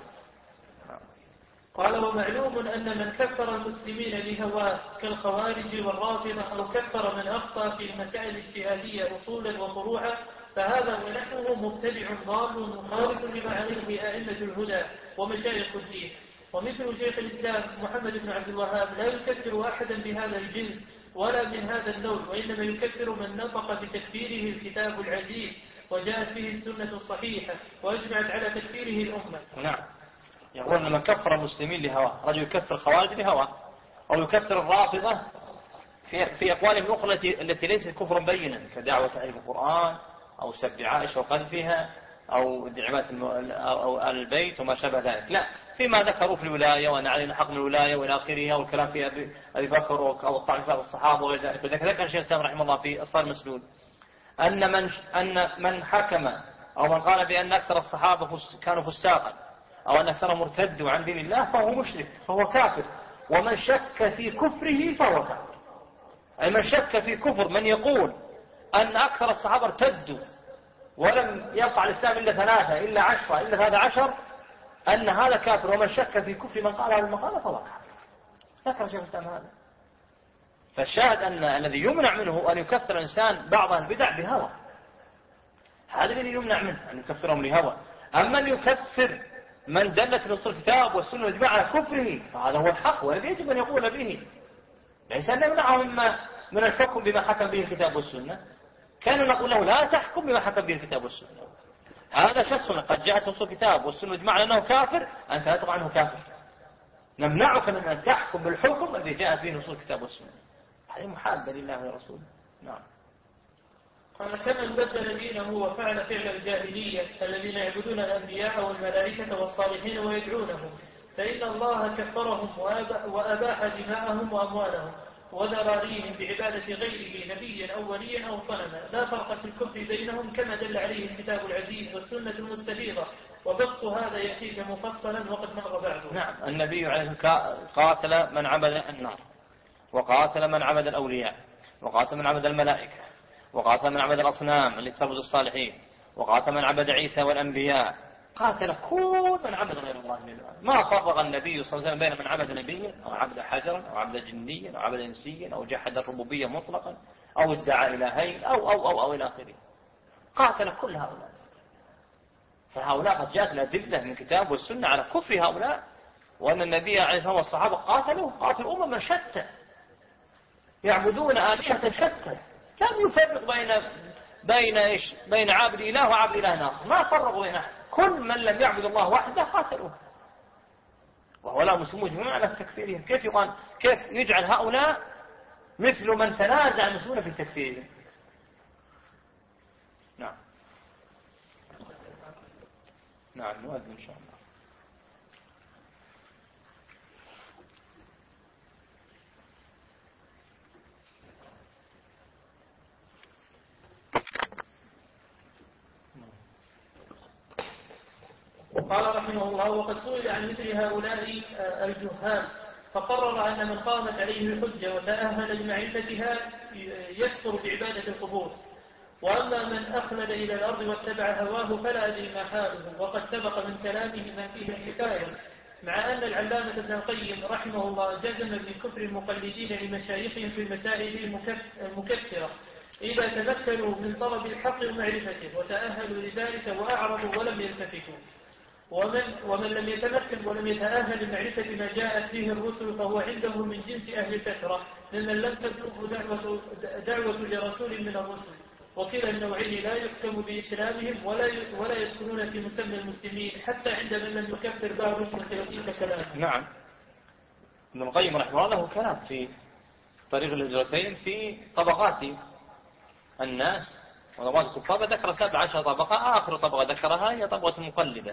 Speaker 2: قال ومعلوم أن من كفر المسلمين لهواه كالخوارج والرافضة، أو كفر من أخطأ في المسائل الاجتهادية أصولا وفروعا، فهذا ونحوه مبتدع ضال مخالف لما عليه أئمة الهدى ومشايخ الدين. ومثل شيخ الإسلام محمد بن عبد الوهاب لا يكفر أحدا بهذا الجنس ولا من هذا النوع، وإنما يكفر من نطق بتكفيره الكتاب العزيز وجاءت به السنة الصحيحة وأجمعت على تكفيره الأمة.
Speaker 3: نعم. يقول من كفر المسلمين لهواه، رجل يكفر الخوارج لهواه، أو يكفر الرافضة في أقوالهم الأخرى التي ليست كفرا بينا، كدعوة تحريف القرآن أو سب عائشة وقذفها أو دعوات أو آل البيت وما شابه ذلك. لا، فيما ذكروا في الولاية وأن علينا حق من الولاية وإلى آخره، والكلام في أبي بكر أو الطعن في بعض الصحابة وغير ذلك. ذكر الشيخ الإسلام رحمه الله في الصارم المسلول أن من حكم أو من قال بأن أكثر الصحابة كانوا فساقا أو أن أكثرهم ارتدوا عن دين الله فهو مشرك، فهو كافر. ومن شك في كفره فهو كافر. أي من شك في كفر من يقول أن أكثر الصحابة ارتدوا ولم يقع الإسلام إلا 3 إلا 10 إلا 13، أن هذا كافر. ومن شك في كفر من قال هذا المقال فهو كافر. ذكر شيخ الإسلام هذا. فالشاهد أن الذي يمنع منه أن يكفر الإنسان بعض البدع بهوى، هذا الذي يمنع منه أن يكفرهم لهوى. أما أن يكفر من دلت نص الكتاب والسنة والإجماع على كفره فهذا هو الحق والذي يجب أن يقول به، ليس أن نمنعهم من الحكم بما حكم به الكتاب والسنة. كانوا نقول له لا تحكم بما حكم به الكتاب والسنة، هذا شخص قد جاءت نص الكتاب والسنة والإجماع على أنه كافر، أنت لا تقع عنه كافر. نمنعك من أن تحكم بالحكم الذي جاءت به نص الكتاب والسنة، هذه محابة لله ورسوله. نعم.
Speaker 2: قال كمن بدل دينه وفعل فعل الجاهلية الذين يعبدون الأنبياء والملائكة والصالحين ويدعونهم، فإن الله كفرهم وأباح دماءهم وأموالهم وذراريهم بعبادة غيره نبيا أو وليا أو صنما، لا فرق في الكفر بينهم كما دل عليه الكتاب العزيز والسنة المستبيضة، وبسط هذا يأتيك مفصلا وقد مر بعده.
Speaker 3: نعم. النبي عليه قاتل من عبد النار، وقاتل من عبد الأولياء، وقاتل من عبد الملائكة، وقاتل من عبد الأصنام التي تعبد الصالحين، وقاتل من عبد عيسى والأنبياء، قاتل كل من عبد غير الله. ما فرق النبي صلى الله عليه وسلم بين من عبد نبيا أو عبد حجرا أو عبد جنيا أو عبد إنسيا أو جحد الربوبية مطلقا أو ادعى إلهين أو إلى آخره. قاتل كل هؤلاء. فهؤلاء قد جاءت الأدلة من الكتاب والسنة على كفر هؤلاء، وأن النبي عليه الصلاة والصحابة قاتلوا أمما شتى يعبدون آلهة شتى، لم يفرق بين عابد إله وعابد إله آخر، ما فرقوا بين أحد. كل من لم يعبد الله وحده قاتلوه. وهو لا مسلمون جميعا على تكفيرهم. كيف يجعل هؤلاء مثل من تنازع المسلمون في تكفيرهم؟ نعم نؤذن إن شاء الله.
Speaker 2: قال رحمه الله: وقد سئل عن مثل هؤلاء الجهال فقرر أن من قامت عليه الحجة وتأهل لمعرفتها يكفر بعبادة القبور، وأما من أخلد إلى الأرض واتبع هواه فلا أدري ما حاله. وقد سبق من كلامه ما فيه الحكاية، مع أن العلامة ابن القيم رحمه الله جزم بكفر المقلدين لمشايخهم في المسائل المكفرة إذا تمكنوا من طلب الحق ومعرفته وتأهلوا لذلك وأعرضوا ولم يلتفتوا. ومن لم يتمكن ولم يتأهل لمعرفة ما جاءت به الرسل فهو عنده من جنس أهل الفترة ممن لم تبلغه دعوة لرسول من الرسل. وكلا النوعين لا يحكم بإسلامهم ولا يدخلون في مسمى المسلمين حتى عند من لم يكفر بعضهم وسيأتيك كلامه.
Speaker 3: نعم. ابن القيم رحمه الله له كلام في طريق الهجرتين في طبقات الناس وطبقات الكفار، ذكر 17 طبقة. آخر طبقة ذكرها هي طبقة المقلدة.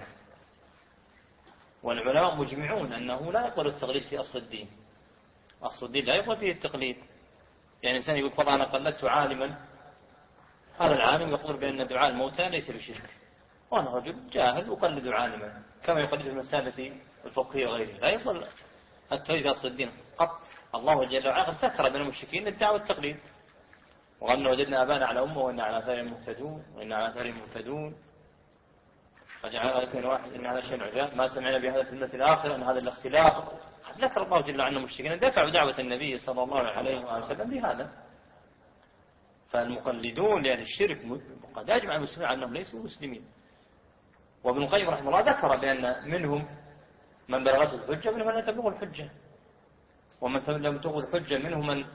Speaker 3: والعلماء مجمعون أنه لا يقبل التقليد في أصل الدين. أصل الدين لا يقبل فيه التقليد. يعني إنسان يقول والله أنا قلدت عالما، هذا العالم يقول بأن دعاء الموتى ليس بشرك، وأنا رجل جاهل أقلد عالما كما يقلد في المسألة الفقهية وغيره. لا يقبل التقليد في أصل الدين قط. الله جل وعلا ذكر بين المشركين الدعوة والتقليد، وأن وجدنا آباءنا على أمة وإن على آثارهم مهتدون وإن على آثارهم مهتدون فجعلنا اثنين واحد إن هذا شيء عجاب ما سمعنا بهذا في المثل الآخر أن هذا الاختلاف. ذكر الله جل وعلا المشركين دفعوا دعوة النبي صلى الله عليه وسلم بهذا. فالمقلدون لأهل الشرك قد أجمع المسلمين على أنهم ليسوا مسلمين. وابن القيم رحمه الله ذكر بأن منهم من بلغته الحجة ومنهم من لا تبلغ الحجة، ومن لم تبلغ الحجة منهم من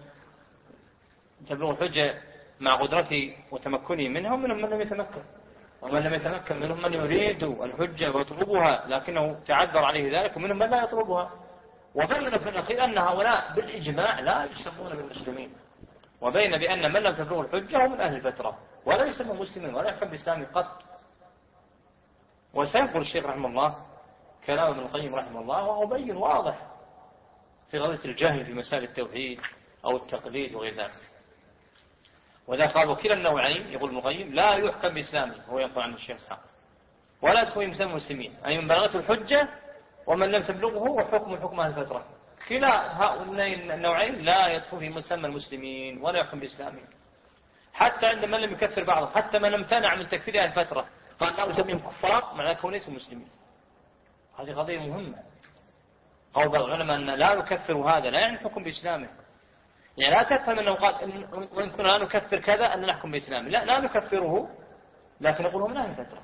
Speaker 3: تبلغ الحجة مع قدرته وتمكنه منها، ومنهم من لم يتمكن، ومن لم يتمكن منهم من يريد الحجة ويطلبها لكنه تعذر عليه ذلك، ومنهم من لا يطلبها. وبين في الأخير أن هؤلاء بالإجماع لا يسمون بالمسلمين، وبين بأن من لم تبلغ الحجة هم من أهل الفترة ولا يسمى مسلمين ولا يحكم بإسلام قط. وسينقل الشيخ رحمه الله كلام ابن القيم رحمه الله وهو بين واضح في قضية الجهل في مسائل التوحيد أو التقليد وغير ذلك. وذا قال وكلا النوعين يقول ابن القيم لا يحكم بإسلامه، هو يقول عن الشيخ إسحاق، ولا يدخل مسمى المسلمين، أي من بلغته الحجة ومن لم تبلغه وحكم أهل الفترة. كلا هؤلاء النوعين لا يدخل في مسمى المسلمين ولا يحكم بإسلامه، حتى عند من لم يكفر بعضهم، حتى من امتنع من تكفير أهل الفترة قال لا أسميهم كفار مع ذلك هم ليسوا مسلمين. هذه قضية مهمة. قول بعض العلماء أن لا نكفر هذا لا يعني الحكم بإسلامه، يعني لا تفهم أنه قال وإن كنا لا نكفر كذا أن نحكم بإسلامه، لا نكفره لكن نقول هو من أهل الفترة.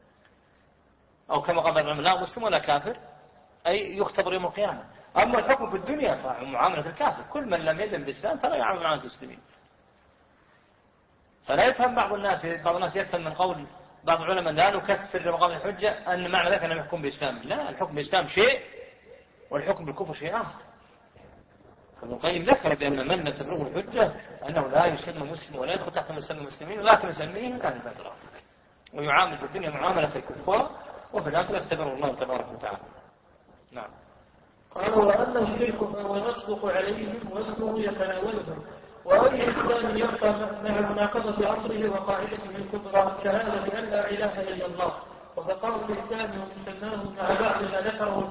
Speaker 3: أو كما قال بعض العلماء لا مسلم ولا كافر، أي يختبر يوم القيامة. أما الحكم في الدنيا فمعاملة الكافر، كل من لم يدن بالإسلام فلا يعامل معاملة المسلمين. فلا يفهم بعض الناس يفهم من قول بعض العلماء لا نكفر لمقام الحجة أن معنى ذلك أن يحكم بإسلام. لا، الحكم بإسلام شيء والحكم بالكفر شيء آخر. ابن القيم ذكر بأن من لم تبلغه الحجة أنه لا يسمى مسلم ولا يدخل تحت مسمى المسلمين، ولكن يسميه من أهل الفترة ويعامل في الدنيا معاملة الكفار وفي الآخرة يختبره الله تبارك وتعالى. نعم.
Speaker 2: قالوا وأما الشرك فهو يصدق عليهم واسمه يتناولهم، وأي إسلام يبقى مع مناقضة أصله وقاعدته الكبرى شهادة أن لا إله إلا الله وبقاء الإسلام ومسماه مع بعض ما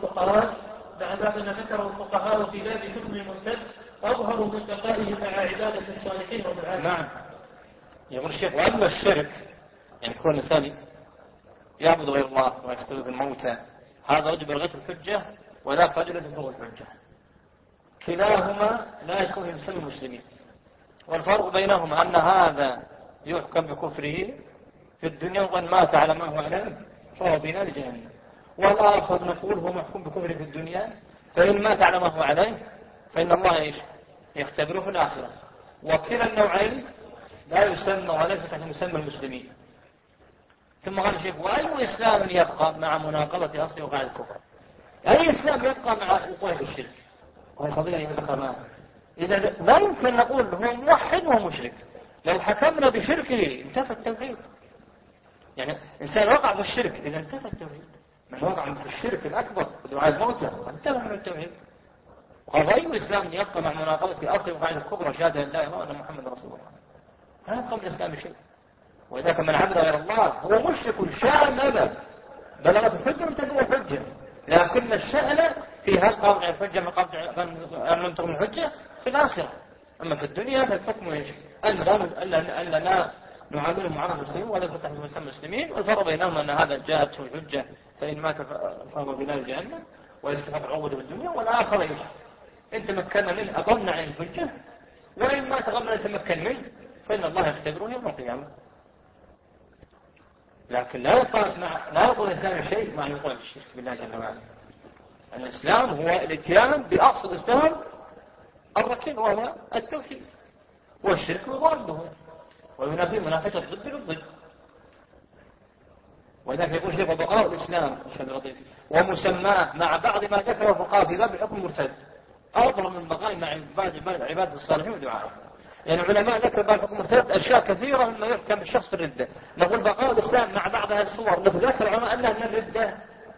Speaker 2: ذكره الفقهاء في باب حكم المرتد أظهر من بقائه مع عبادة الصالحين والعالمين.
Speaker 3: نعم. يقول الشيخ وأما الشرك يعني كون الإنسان يعبد غير الله ويستغيث الموتى، هذا رجل بلغته الحجة وذاك رجل لا تبلغه الحجة، كلاهما لا يكون في مسمى المسلمين. والفرق بينهما أن هذا يحكم بكفره في الدنيا وأن مات على ما هو عليه فهو في نار جهنم، والآخر نقول هو محكوم بكفره في الدنيا فإن مات على ما هو عليه فإن الله يختبره في الآخرة. وكلا النوعين لا يسمى وليس تحت مسمى المسلمين. ثم قال الشيخ وأي إسلام يبقى مع مناقضة أصله وقاعدة الكفر. أي إسلام يبقى مع وقوع الشرك؟ وهي قضية يبقى معها. إذا لا يمكن نقول هو موحد وهو مشرك. لو حكمنا بشركه انتفى التوحيد. يعني إنسان وقع في الشرك إذا انتفى التوحيد. من وقع في الشرك الأكبر ودعاء الموتى انتفى من التوحيد. وقال أي إسلام يبقى مع مناقضة أصل وقاعدة الكبرى شهادة لا إله إلا محمد رسول الله. هذا قبل الإسلام شيء. وإذا كان من عبد غير الله هو مشرك شامل بلغت الحجة وتبلغ الحجة. لكن الشأن في هل قاطع الحجة من قاطع أن لم تكن الحجة في الآخرة. أما في الدنيا فالحكم يجب أن لا نعاملهم معاملة المسلمين ولا نفتح مسمى المسلمين. والفرق بينهم أن هذا جاءته الحجة فإن مات فهو بنار جهنم ويستحق العقوبة في الدنيا، والآخر يجب إن تمكنا منه أقمنا عن الحجة، وإن ما تغمنا نتمكن منه فإن الله يختبره يوم القيامة. لكن لا يقول الإسلام شيء مع يقول الشرك بالله جل وعلا. الإسلام هو الاتيان بأصل الإسلام الركين وهو التوحيد، والشرك يضاده وينافي منافسة الضد بالضد. ولذلك يقول شيخ بقاء الإسلام ومسماه مع بعض ما ذكره فقهاء في باب الحكم المرتد أفضل من بقاء مع عباد الصالحين ودعائهم. يعني العلماء ذكروا باب الحكم المرتد أشياء كثيرة مما يحكم بالشخص في الردة. نقول بقاء الإسلام مع بعض هذه الصور ذكر العلماء أنها من الردة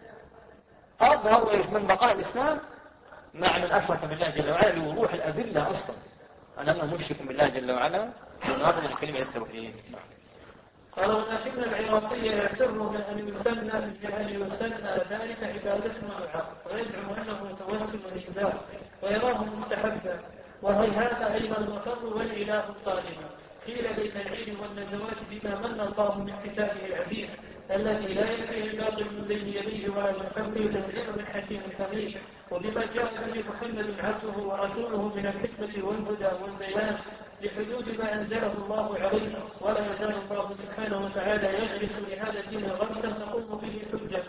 Speaker 3: أظهر من بقاء الإسلام مع من أشرك بالله جل وعلا لوضوح الأدلة أصلا أنه مشرك بالله جل وعلا وناظر الكلمة التوحيد.
Speaker 2: قال ولكن العراقي يعتبر من أن يسمى ذلك عبادة معها ويزعم أنه توسل لله ويراه مستحبا، وهذا أيضا المفر والإله الطالب. قيل بين العلم والنزوات بما من الله من كتابه العزيز الذي لا يأتيه الباطل من بين يديه ولا من خلفه تنزيل من حكيم حميد، وبما جاء به محمد عبده ورسوله من الحكمة والهدى والبيان لحدود ما أنزله الله عليه. ولا يزال الله سبحانه وتعالى يغرس لهذا الدين غرسا تقوم به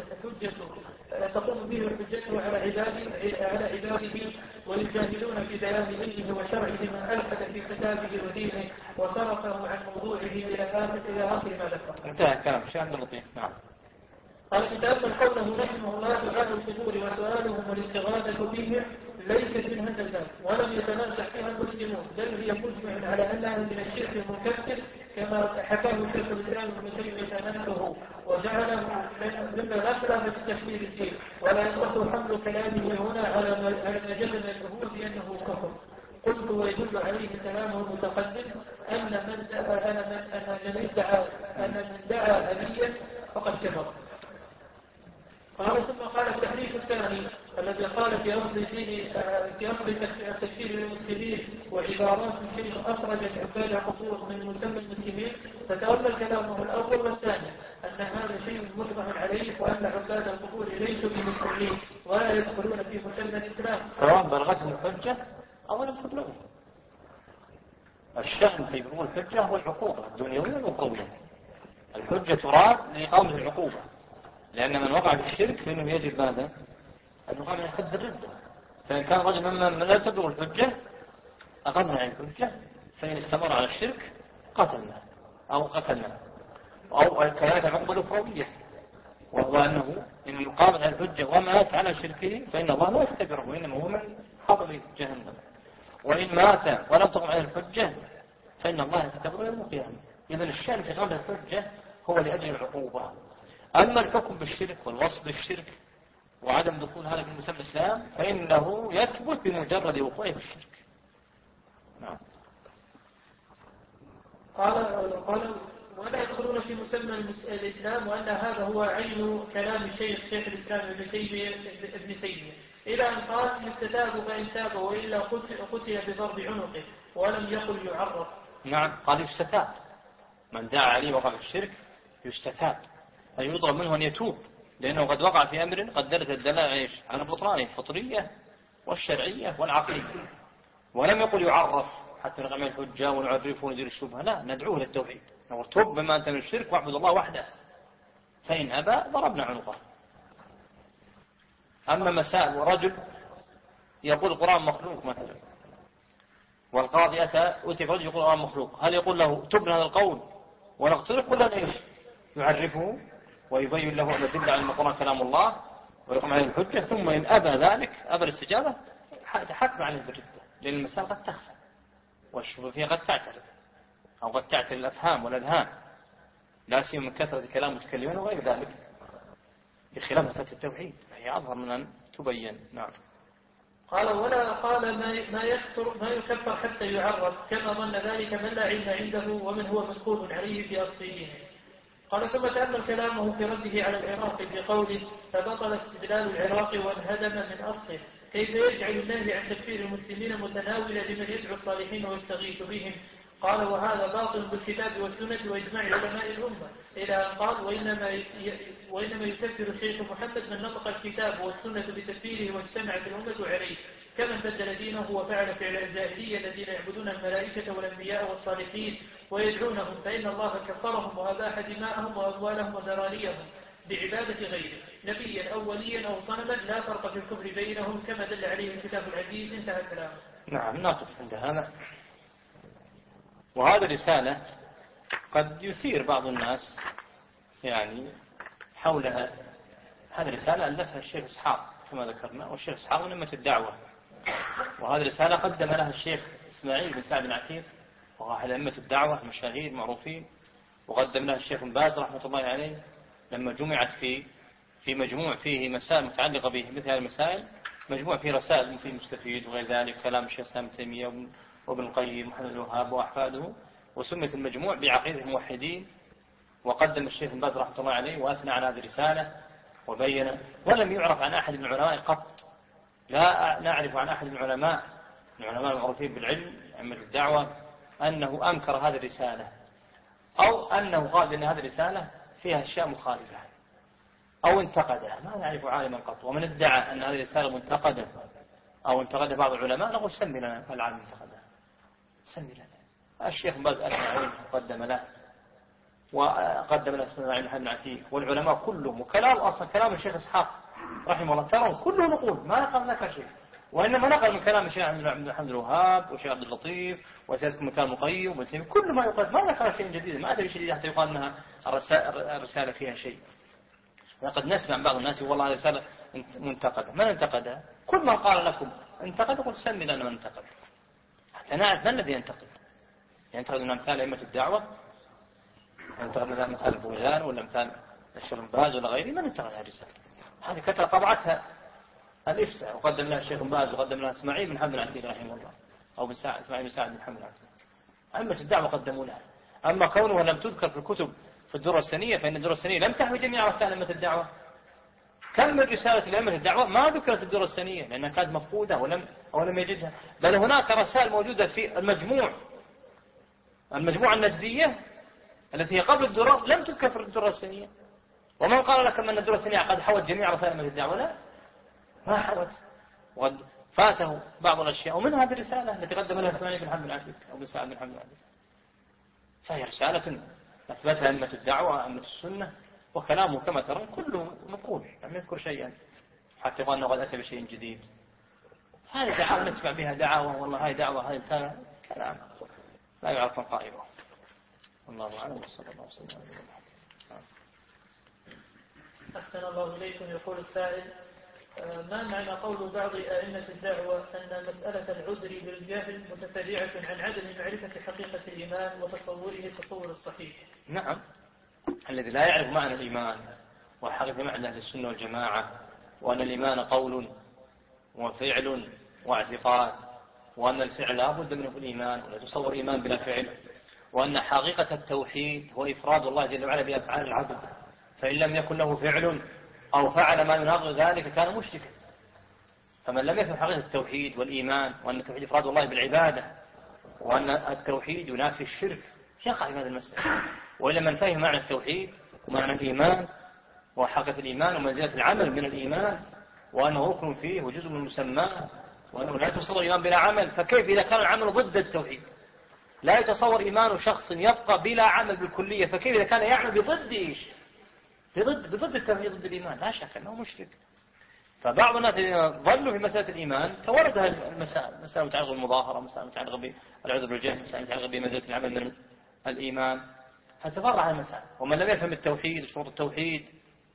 Speaker 2: حجته على عباده ويجاهدون في بيان دينه وشرعه من ألحد في كتابه ودينه وصرفه عن موضوعه إلى آخر ما ذكر.
Speaker 3: انتهى الكلام شيئا لطيف. نعم.
Speaker 2: قال كتاب قوله رحمه الله دعاء القبور وسؤالهم والاستغاثة بهم ليست من هذا الباب ولم يتنازع فيها المسلمون، بل هي مجمع على انها من الشرك المكفر كما حكاه شيخ الاسلام ابن تيمية نفسه وجعله مما لا خلاف في تشريع الدين، ولا يصح حمل كلامه هنا على ما جل من الشهود انه كفر. قلت ويدل عليه كلامه المتقدم ان من دعا أبيا فقد كفر. قال ثم قال التحريف الثاني الذي قال في أصل تكفير المسلمين وعبارات الشيخ أخرجت عباد قصور من مسمى المسلمين، فتأمل كلامه الأول والثاني أن هذا شيء مجمع عليه وأن عباد القبور ليسوا بمسلمين ولا يدخلون في مسمى الإسلام
Speaker 3: سواء بلغتهم الحجة أو لم تبلغهم. الشأن في بلوغ الحجة هو العقوبة الدنيوية والأخروية. الحجة تراد لإقامة العقوبة، لأن من وقع في الشرك فإنه يجب ماذا؟ أن يقام من حد الردة. فإن كان رجل ممن لا تبلغ الحجة أقمنا عن الحجة، فإن استمر على الشرك قتلنا أو كذلك العقوبة الأخروية، وهو أنه إن يقام عن الحجة ومات على شركه فإن الله لا يختبره وإنما هو من حطب جهنم. وإن مات ولم تقم عن الحجة فإن الله يختبره يوم القيامة. إذن الشأن في إقامة الحجة هو لأجل العقوبة. أما الحكم بالشرك والوصف بالشرك وعدم دخول هذا في مسمى الإسلام فإنه يثبت بمجرد وقوعه في الشرك. نعم.
Speaker 2: قال ولا يدخلون في مسمى الإسلام، وأن هذا هو عين كلام شيخ الإسلام ابن تيمية إلى أن قال إن استتابوا فإن تابوا وإلا قتل بضرب عنقه ولم يقل يعرف.
Speaker 3: نعم قال يستتاب، من دعا عليه وقع في الشرك يستتاب، أي يطلب منه أن يتوب، لأنه قد وقع في أمر قد دلت الدلائل على بطلانه الفطرية والشرعية والعقلية، ولم يقل يعرف حتى نقام الحجة ونعرفه ونزيل الشبهة، لا ندعوه للتوحيد، نقول توب بما أنت من الشرك واعبد الله وحده، فإن أبى ضربنا عنقه. أما مسائل ورجل يقول القرآن مخلوق مثلا، والقاضي أتى رجل يقول القرآن مخلوق، هل يقول له تب هذا القول ونقتله ولا ايش؟ يعرفه ويبين له أن الدليل على القرآن كلام الله ويقوم عليه الحجة، ثم إن أبى ذلك، أبى الاستجابة، حكم عليه بالردة، لأن المسألة قد تخفى والشبهة فيها قد تعترض أو قد تعترض الأفهام والأذهان، لا سيما من كثرة كلام المتكلمين وغير ذلك، بخلاف مسألة التوحيد فهي أظهر من أن تبين. نعم.
Speaker 2: قال ولا قال ما يكفر حتى يعرف، كما ظن ذلك من لا علم عنده ومن هو مسؤول عليه في أصل دينه. قال ثم تأمل كلامه في رده على العراق بقوله فبطل استدلال العراق وانهدم من أصله، كيف يجعل النهي عن تكفير المسلمين متناولا لمن يدعو الصالحين ويستغيث بهم. قال وهذا باطل بالكتاب والسنة وإجماع علماء الأمة، إلى أن قال وإنما يكفر شيخ محمد من نطق الكتاب والسنة بتكفيره واجتمعت الأمة عليه، كمن بدل دينه وفعل فعل الجاهلية الذين يعبدون الملائكة والأنبياء والصالحين ويدعونهم، فإن الله كفرهم وأباح دماءهم وأموالهم وذراريهم بعبادة غيره نبيا أو وليا أو صنما، لا فرق في الكفر بينهم كما دل عليه الكتاب العزيز. انتهى كلامه.
Speaker 3: نعم، نقف عند هذا. وهذا رسالة قد يثير بعض الناس يعني حولها. هذه رسالة ألفها الشيخ إسحاق كما ذكرنا، والشيخ إسحاق من أمة الدعوة، وهذه رسالة قدم لها الشيخ إسماعيل بن سعد العتيق وهو أحد أئمة الدعوة المشاهير معروفين، وقدم لها الشيخ بن باز رحمة الله عليه لما جمعت في مجموع فيه مسائل متعلقة به مثل هذه المسائل، مجموع فيه رسائل في مستفيد وغير ذلك، كلام الشيخ سامي تيمية وابن القيم محمد الوهاب وأحفاده، وسميت المجموع بعقيدة الموحدين. وقدم الشيخ بن باز رحمة الله عليه وأثنى على هذه الرسالة وبين، ولم يعرف عن أحد من العلماء قط، لا نعرف عن أحد من العلماء المعروفين بالعلم أئمة الدعوة أنه أنكر هذه الرسالة أو أنه قال بأن هذه الرسالة فيها أشياء مخالفة أو انتقدها، ما نعرف عالما قط. ومن ادعى أن هذه الرسالة منتقدة أو انتقدها بعض العلماء نقول سمي لنا العالم انتقدها، سمي لنا. الشيخ باز أثنى قدم له، وقدم له اسماعيل محمد العتيق والعلماء كلهم، وكلام أصلا كلام الشيخ إسحاق رحمه الله ترى كله نقول ما نقل لك شيء، وإنما نقل من كلام الشيخ محمد الوهاب وشيخ عبد اللطيف وسيد مكان مقيم وابن تيمية، كل ما يقال ما ذكر شيء جديد، ما أدري شيء حتى يقال أنها الرسالة فيها شيء. لقد نسمع بعض الناس والله هذه رسالة منتقدة، من انتقدها؟ كل ما قال لكم انتقد قل سمي لنا من انتقد حتى نعرف من الذي ينتقد. ينتقد من أمثال أئمة الدعوة، ينتقد من أمثال البوزان ولا أمثال الشيخ بن باز ولا غيره، من انتقد هذه الرسالة؟ هذه كتب طبعتها الإفتاء وقدم لها الشيخ بن باز وقدم لها اسماعيل بن محمد العتيق رحمه الله، أو اسماعيل بن سعد بن محمد العتيق، أئمة الدعوة قدموا لها. أما كونها لم تذكر في الكتب في الدرة السنية، فإن الدرة السنية لم تحوي جميع رسائل أئمة الدعوة. كم من رسالة لأئمة الدعوة ما ذكرت في الدرة السنية لأنها كانت مفقودة ولم يجدها، بل هناك رسائل موجودة في المجموعة النجدية التي هي قبل الدرة لم تذكر في الدرة السنية. ومن قال لك أن الدرة السنية قد حوت جميع رسائل أئمة الدعوة؟ لا، ما حوت، وقد فاته بعض الأشياء، ومن هذه الرسالة التي قدم لها اسماعيل بن محمد العتيق أو بن سعد بن محمد العتيق، فهي رسالة أثبتها أئمة الدعوة أئمة السنة، وكلامه كما ترون كله مقول لم يذكر شيئا حتى يقول أنه قد أتى بشيء جديد. هذه دعوة نسمع بها دعوة، والله هاي دعوة، هاي كلام لا يعرف من قائله. والله أعلم وصلى الله وسلم على نبينا محمد.
Speaker 2: أحسن الله إليكم. يقول السائل: ما معنى قول بعض أئمة الدعوة أن مسألة العذر بالجهل متفرعة عن عدم معرفة حقيقة الإيمان وتصوره التصور الصحيح؟
Speaker 3: نعم، الذي لا يعرف معنى الإيمان وحقيقة معنى أهل السنة والجماعة، وأن الإيمان قول وفعل واعتقاد، وأن الفعل لا بد منه بالإيمان ولا تصور إيمان بلا فعل، وأن حقيقة التوحيد هو إفراد الله جل وعلا بأفعال العبد، فإن لم يكن له فعل أو فعل ما يناقض ذلك كان مشركا. فمن لم يفهم حقيقة التوحيد والإيمان وأن التوحيد إفراد الله بالعبادة وأن التوحيد ينافي الشرك يقع في هذه المسألة. وإلا من فهم معنى التوحيد ومعنى الإيمان وحقيقة الإيمان ومنزلة العمل من الإيمان وأنه ركن فيه وجزء من مسماه وأنه لا يتصور الإيمان بلا عمل، فكيف إذا كان العمل ضد التوحيد؟ لا يتصور إيمان شخص يبقى بلا عمل بالكلية، فكيف إذا كان يعمل بضد إيش؟ بضد التوحيد ضد الإيمان؟ لا شك أنه مشرك. فبعض الناس ظلوا في مسألة الإيمان تورد هذه المسائل، مسألة متعلقة بالمظاهرة، مسألة متعلقة بالعذر بالجهل، مسألة متعلقة بمنزلة العمل من الإيمان، فتفرع المسائل. ومن لم يفهم التوحيد شروط التوحيد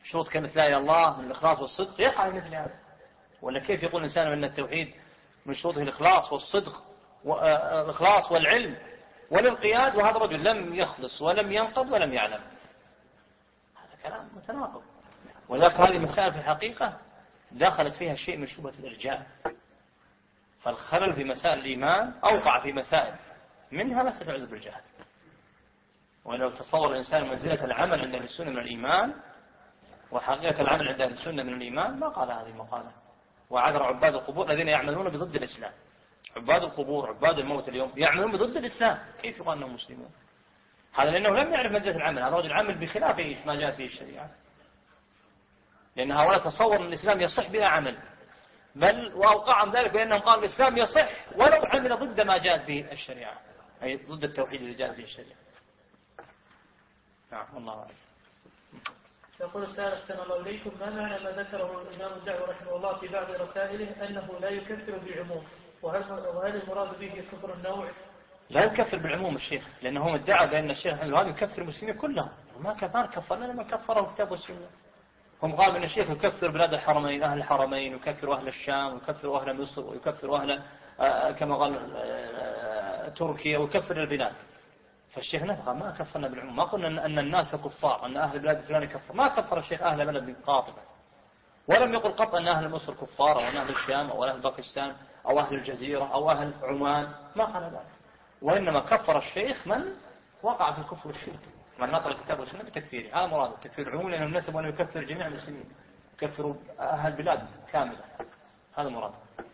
Speaker 3: شروط كلمة لا إله إلا الله من الإخلاص والصدق يقع مثل هذا. ولا كيف يقول الإنسان أن التوحيد من شروطه الإخلاص والصدق والإخلاص والعلم والانقياد، وهذا رجل لم يخلص ولم ينقض ولم يعلم؟ هذا كلام متناقض. ولكن هذه مسائل في الحقيقة دخلت فيها شيء من شبهة الإرجاء، فالخلل في مسائل الإيمان أوقع في مسائل منها مسألة العذر بالجهل. ولو تصور الإنسان منزلة العمل عند أهل السنة من الإيمان وحقيقة العمل عند أهل السنة من الإيمان ما قال هذه المقالة. وعذر عباد القبور الذين يعملون بضد الإسلام. عباد القبور عباد الموت اليوم يعملون بضد الإسلام، كيف يقال أنهم مسلمون؟ هذا لأنه لم يعرف منزلة العمل، هذا رجل عمل بخلاف ما جاءت به الشريعة، لأن هؤلاء تصور أن الإسلام يصح بلا عمل، بل وأوقعهم ذلك بأنهم قالوا الإسلام يصح ولو عمل ضد ما جاءت به الشريعة، أي ضد التوحيد الذي جاءت به الشريعة. نعم والله أعلم.
Speaker 2: يقول السائل أحسن الله إليكم، ما معنى ما ذكره الإمام الدعوة رحمه الله في بعض رسائله أنه لا يكفر بالعموم، وهل المراد به كفر النوع؟
Speaker 3: لا يكفر بالعموم الشيخ، لأنه هم ادعوا بأن الشيخ الوهابي يكفر المسلمين كلهم، ما كفر لنا ما كفره الكتاب والسنة. هم قالوا أن الشيخ يكفر بلاد الحرمين، أهل الحرمين، ويكفر أهل الشام، ويكفر أهل مصر، ويكفر أهل كما قال تركيا، ويكفر البلاد. فالشيخ نفقه ما كفرنا بالعموم، ما قلنا أن الناس كفار، أن أهل البلاد الفلانية كفر، ما كفر الشيخ أهل بلد قاطبة، ولم يقل قط أن أهل مصر كفار، أو أن أهل الشام، أو أهل باكستان، أو أهل الجزيرة، أو أهل عمان، ما قال ذلك. وإنما كفر الشيخ من وقع في الكفر والشرك، من نطق الكتاب والسنة بتكفيره. هذا مراد التكفير العمومي، لأنه نسب أنه يكفر جميع المسلمين، يكفر أهل البلاد كاملة، هذا مراد.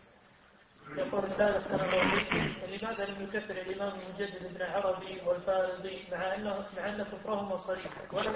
Speaker 2: يقول الثالث سنة لماذا لم يكفر الإمام المجدد ابن عربي والفارضي مع أن كفرهما صريح؟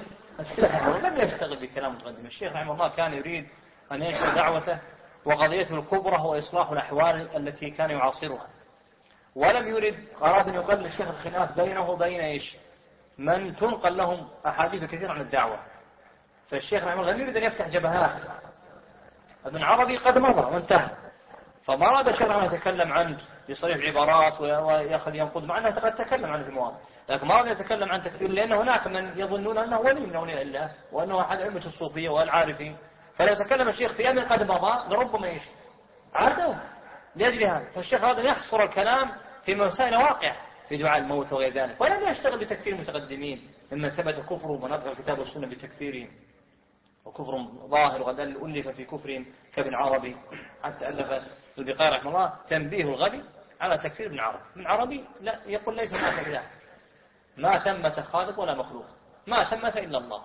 Speaker 3: لم يشتغل بكلام متقدم. الشيخ رحمه الله كان يريد أن ينشر دعوته وقضيته الكبرى هو إصلاح الأحوال التي كان يعاصرها، ولم يرد أراد أن يقلل الشيخ الخلاف بينه وبين إيش من تنقل لهم أحاديث كثيرة عن الدعوة. فالشيخ رحمه الله لم يريد أن يفتح جبهات. ابن عربي قد مضى وانتهى، فما أراد الشيخ أن يتكلم عنه بصريح العبارات ويأخذ ينقض، مع أنه قد تكلم عنه في مواضع، لكن ما أراد يتكلم عن تكفير، لأن هناك من يظنون أنه ولي من أولياء الله، وأنه أحد أئمة الصوفية والعارفين. فلو تكلم الشيخ في أمر قد مضى لربما إيش عادوا لأجل هذا. فالشيخ أراد أن يحصر الكلام في مسائل واقعة في دعاء الموت وغير ذلك، ولم يشتغل بتكفير المتقدمين ممن ثبت كفره ونطق الكتاب والسنة بتكفيرهم، وكفر ظاهر وقد ألف في كفرهم كابن عربي، حتى ألف البقاء رحمه الله تنبيه الغبي على تكفير ابن عربي. ابن عربي لا يقول ليس هناك إله، ما ثمة خالق ولا مخلوق، ما ثمة إلا الله،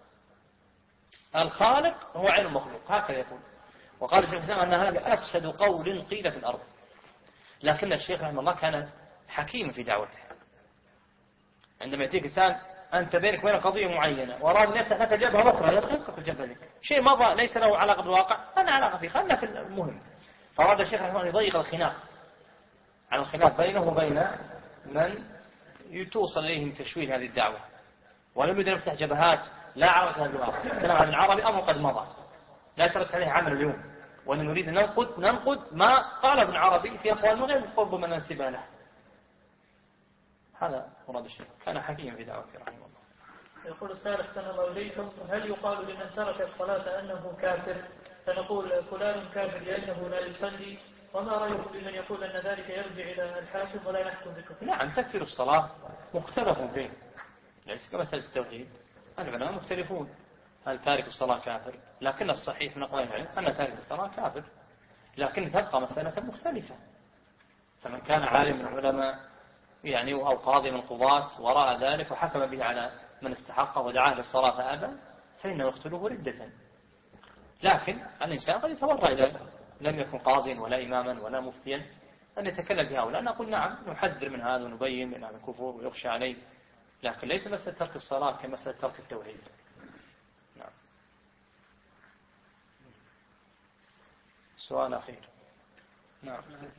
Speaker 3: الخالق هو عين المخلوق، هكذا يقول. وقال ابن الإسلام أن هذا أفسد قول قيل في الأرض. لكن الشيخ رحمه الله كان حكيم في دعوته. عندما يأتيك إنسان أنت بينك وبين قضية معينة وأراد أن يفتح لك جبهة أخرى، يلقيك الجبهة ذيك، شيء مضى ليس له علاقة بالواقع، أنا علاقة فيه، خلنا في المهم. فأراد الشيخ رحمه الله يضيق الخناق على الخلاف بينه وبين من توصل إليهم تشويه هذه الدعوة، ولم يريد أن يفتح جبهات لا علاقة لها بالواقع. كلام عن العربي أمر قد مضى لا ترك عليه عمل اليوم، وأن نريد أن ننقد ما قال ابن عربي في أقوال من غير قرب من ننسبها له. هذا مراد الشيخ، كان حكيما في دعوته رحمه الله.
Speaker 2: يقول السائل أحسن الله إليكم، هل يقال لمن ترك الصلاة أنه كافر؟ فنقول فلان كافر لأنه لا يصلي، وما رأيكم بمن يقول أن ذلك يرجع إلى الحاكم ولا نحكم بكفر؟
Speaker 3: نعم، تكفير الصلاة مختلف فيه، ليس كمسألة التوحيد، العلماء مختلفون هل تارك الصلاة كافر، لكن الصحيح من أقوال العلم أن تارك الصلاة كافر، لكن تبقى مسألة مختلفة. فمن كان عالم من العلماء يعني أو قاضي من القضاة وراء ذلك وحكم به على من استحقه ودعاه للصلاة فأبى، فإنه يقتله ردة. لكن الإنسان قد يتورع إذا لم يكن قاضيا ولا إماما ولا مفتيا أن يتكلم بهؤلاء، نقول نعم نحذر من هذا ونبين من هذا الكفر ويخشى عليه، لكن ليس مسألة ترك الصلاة كمسألة ترك التوحيد. نعم. سؤال أخير. نعم.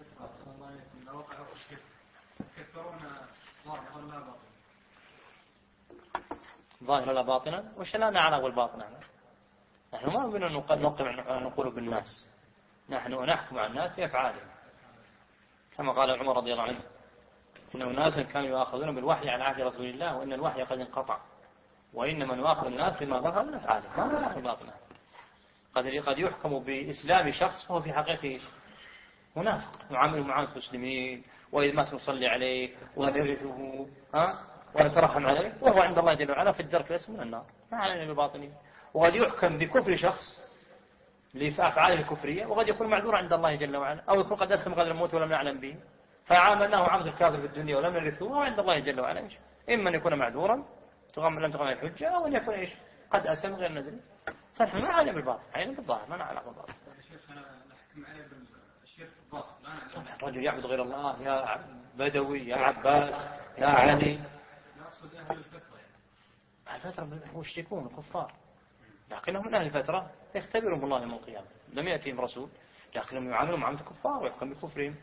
Speaker 3: ظاهرا لا باطنا، وش لا نعلم الباطن. نحن ما بدنا نقول بالناس، نحن نحكم على الناس بأفعالهم، كما قال عمر رضي الله عنه إن الناس كانوا يأخذون بالوحي على عهد رسول الله وإن الوحي قد انقطع،
Speaker 1: وإنما نؤاخذ الناس بما ظهر من أفعالهم ما نؤاخذ باطنه. قد يحكم بإسلام شخص وهو في حقيقته منافق، نعامله معاملة المسلمين، وإذا ما نصلي عليه ونرثه ونترحم عليه، وهو عند الله جل وعلا في الدرك الأسفل من النار، ما علينا بباطنه. وقد يحكم بكفر شخص لأفعاله الكفرية، وقد يكون معذور عند الله جل وعلا، أو يكون قد أسلم قبل الموت ولم نعلم به فعاملناه عامة الكافر في الدنيا ولم نرثه، وعند الله جل وعلا إما أن يكون معذورا لم تقم الحجة، أو أن يكون قد أسلم غير ندري. فنحن ما علينا بالباطل، علينا بالظاهر، ما نعلم بالباطل. الرجل يعبد غير الله، يا بدوي يا عباس يا علي، الفترة مشركون الكفار، لكنهم من أهل الفترة يختبرهم الله يوم القيامة. لم يأتيهم رسول لكنهم يعاملون معاملة الكفار ويحكم بكفرهم.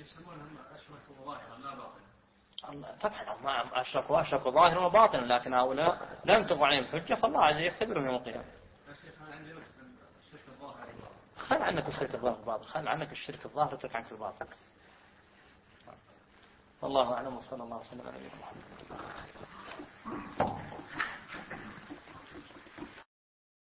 Speaker 1: طبعا هم أشركوا ظاهرا وباطنا، لكن هؤلاء لم تقع عليهم الحجة، فالله عز وجل يختبرهم يوم القيامة. خل عنك الشرك الظاهر والباطن، خل عنك الشرك الظاهر وترك عنك الباطن. والله أعلم، وصلى الله وسلم على نبينا محمد.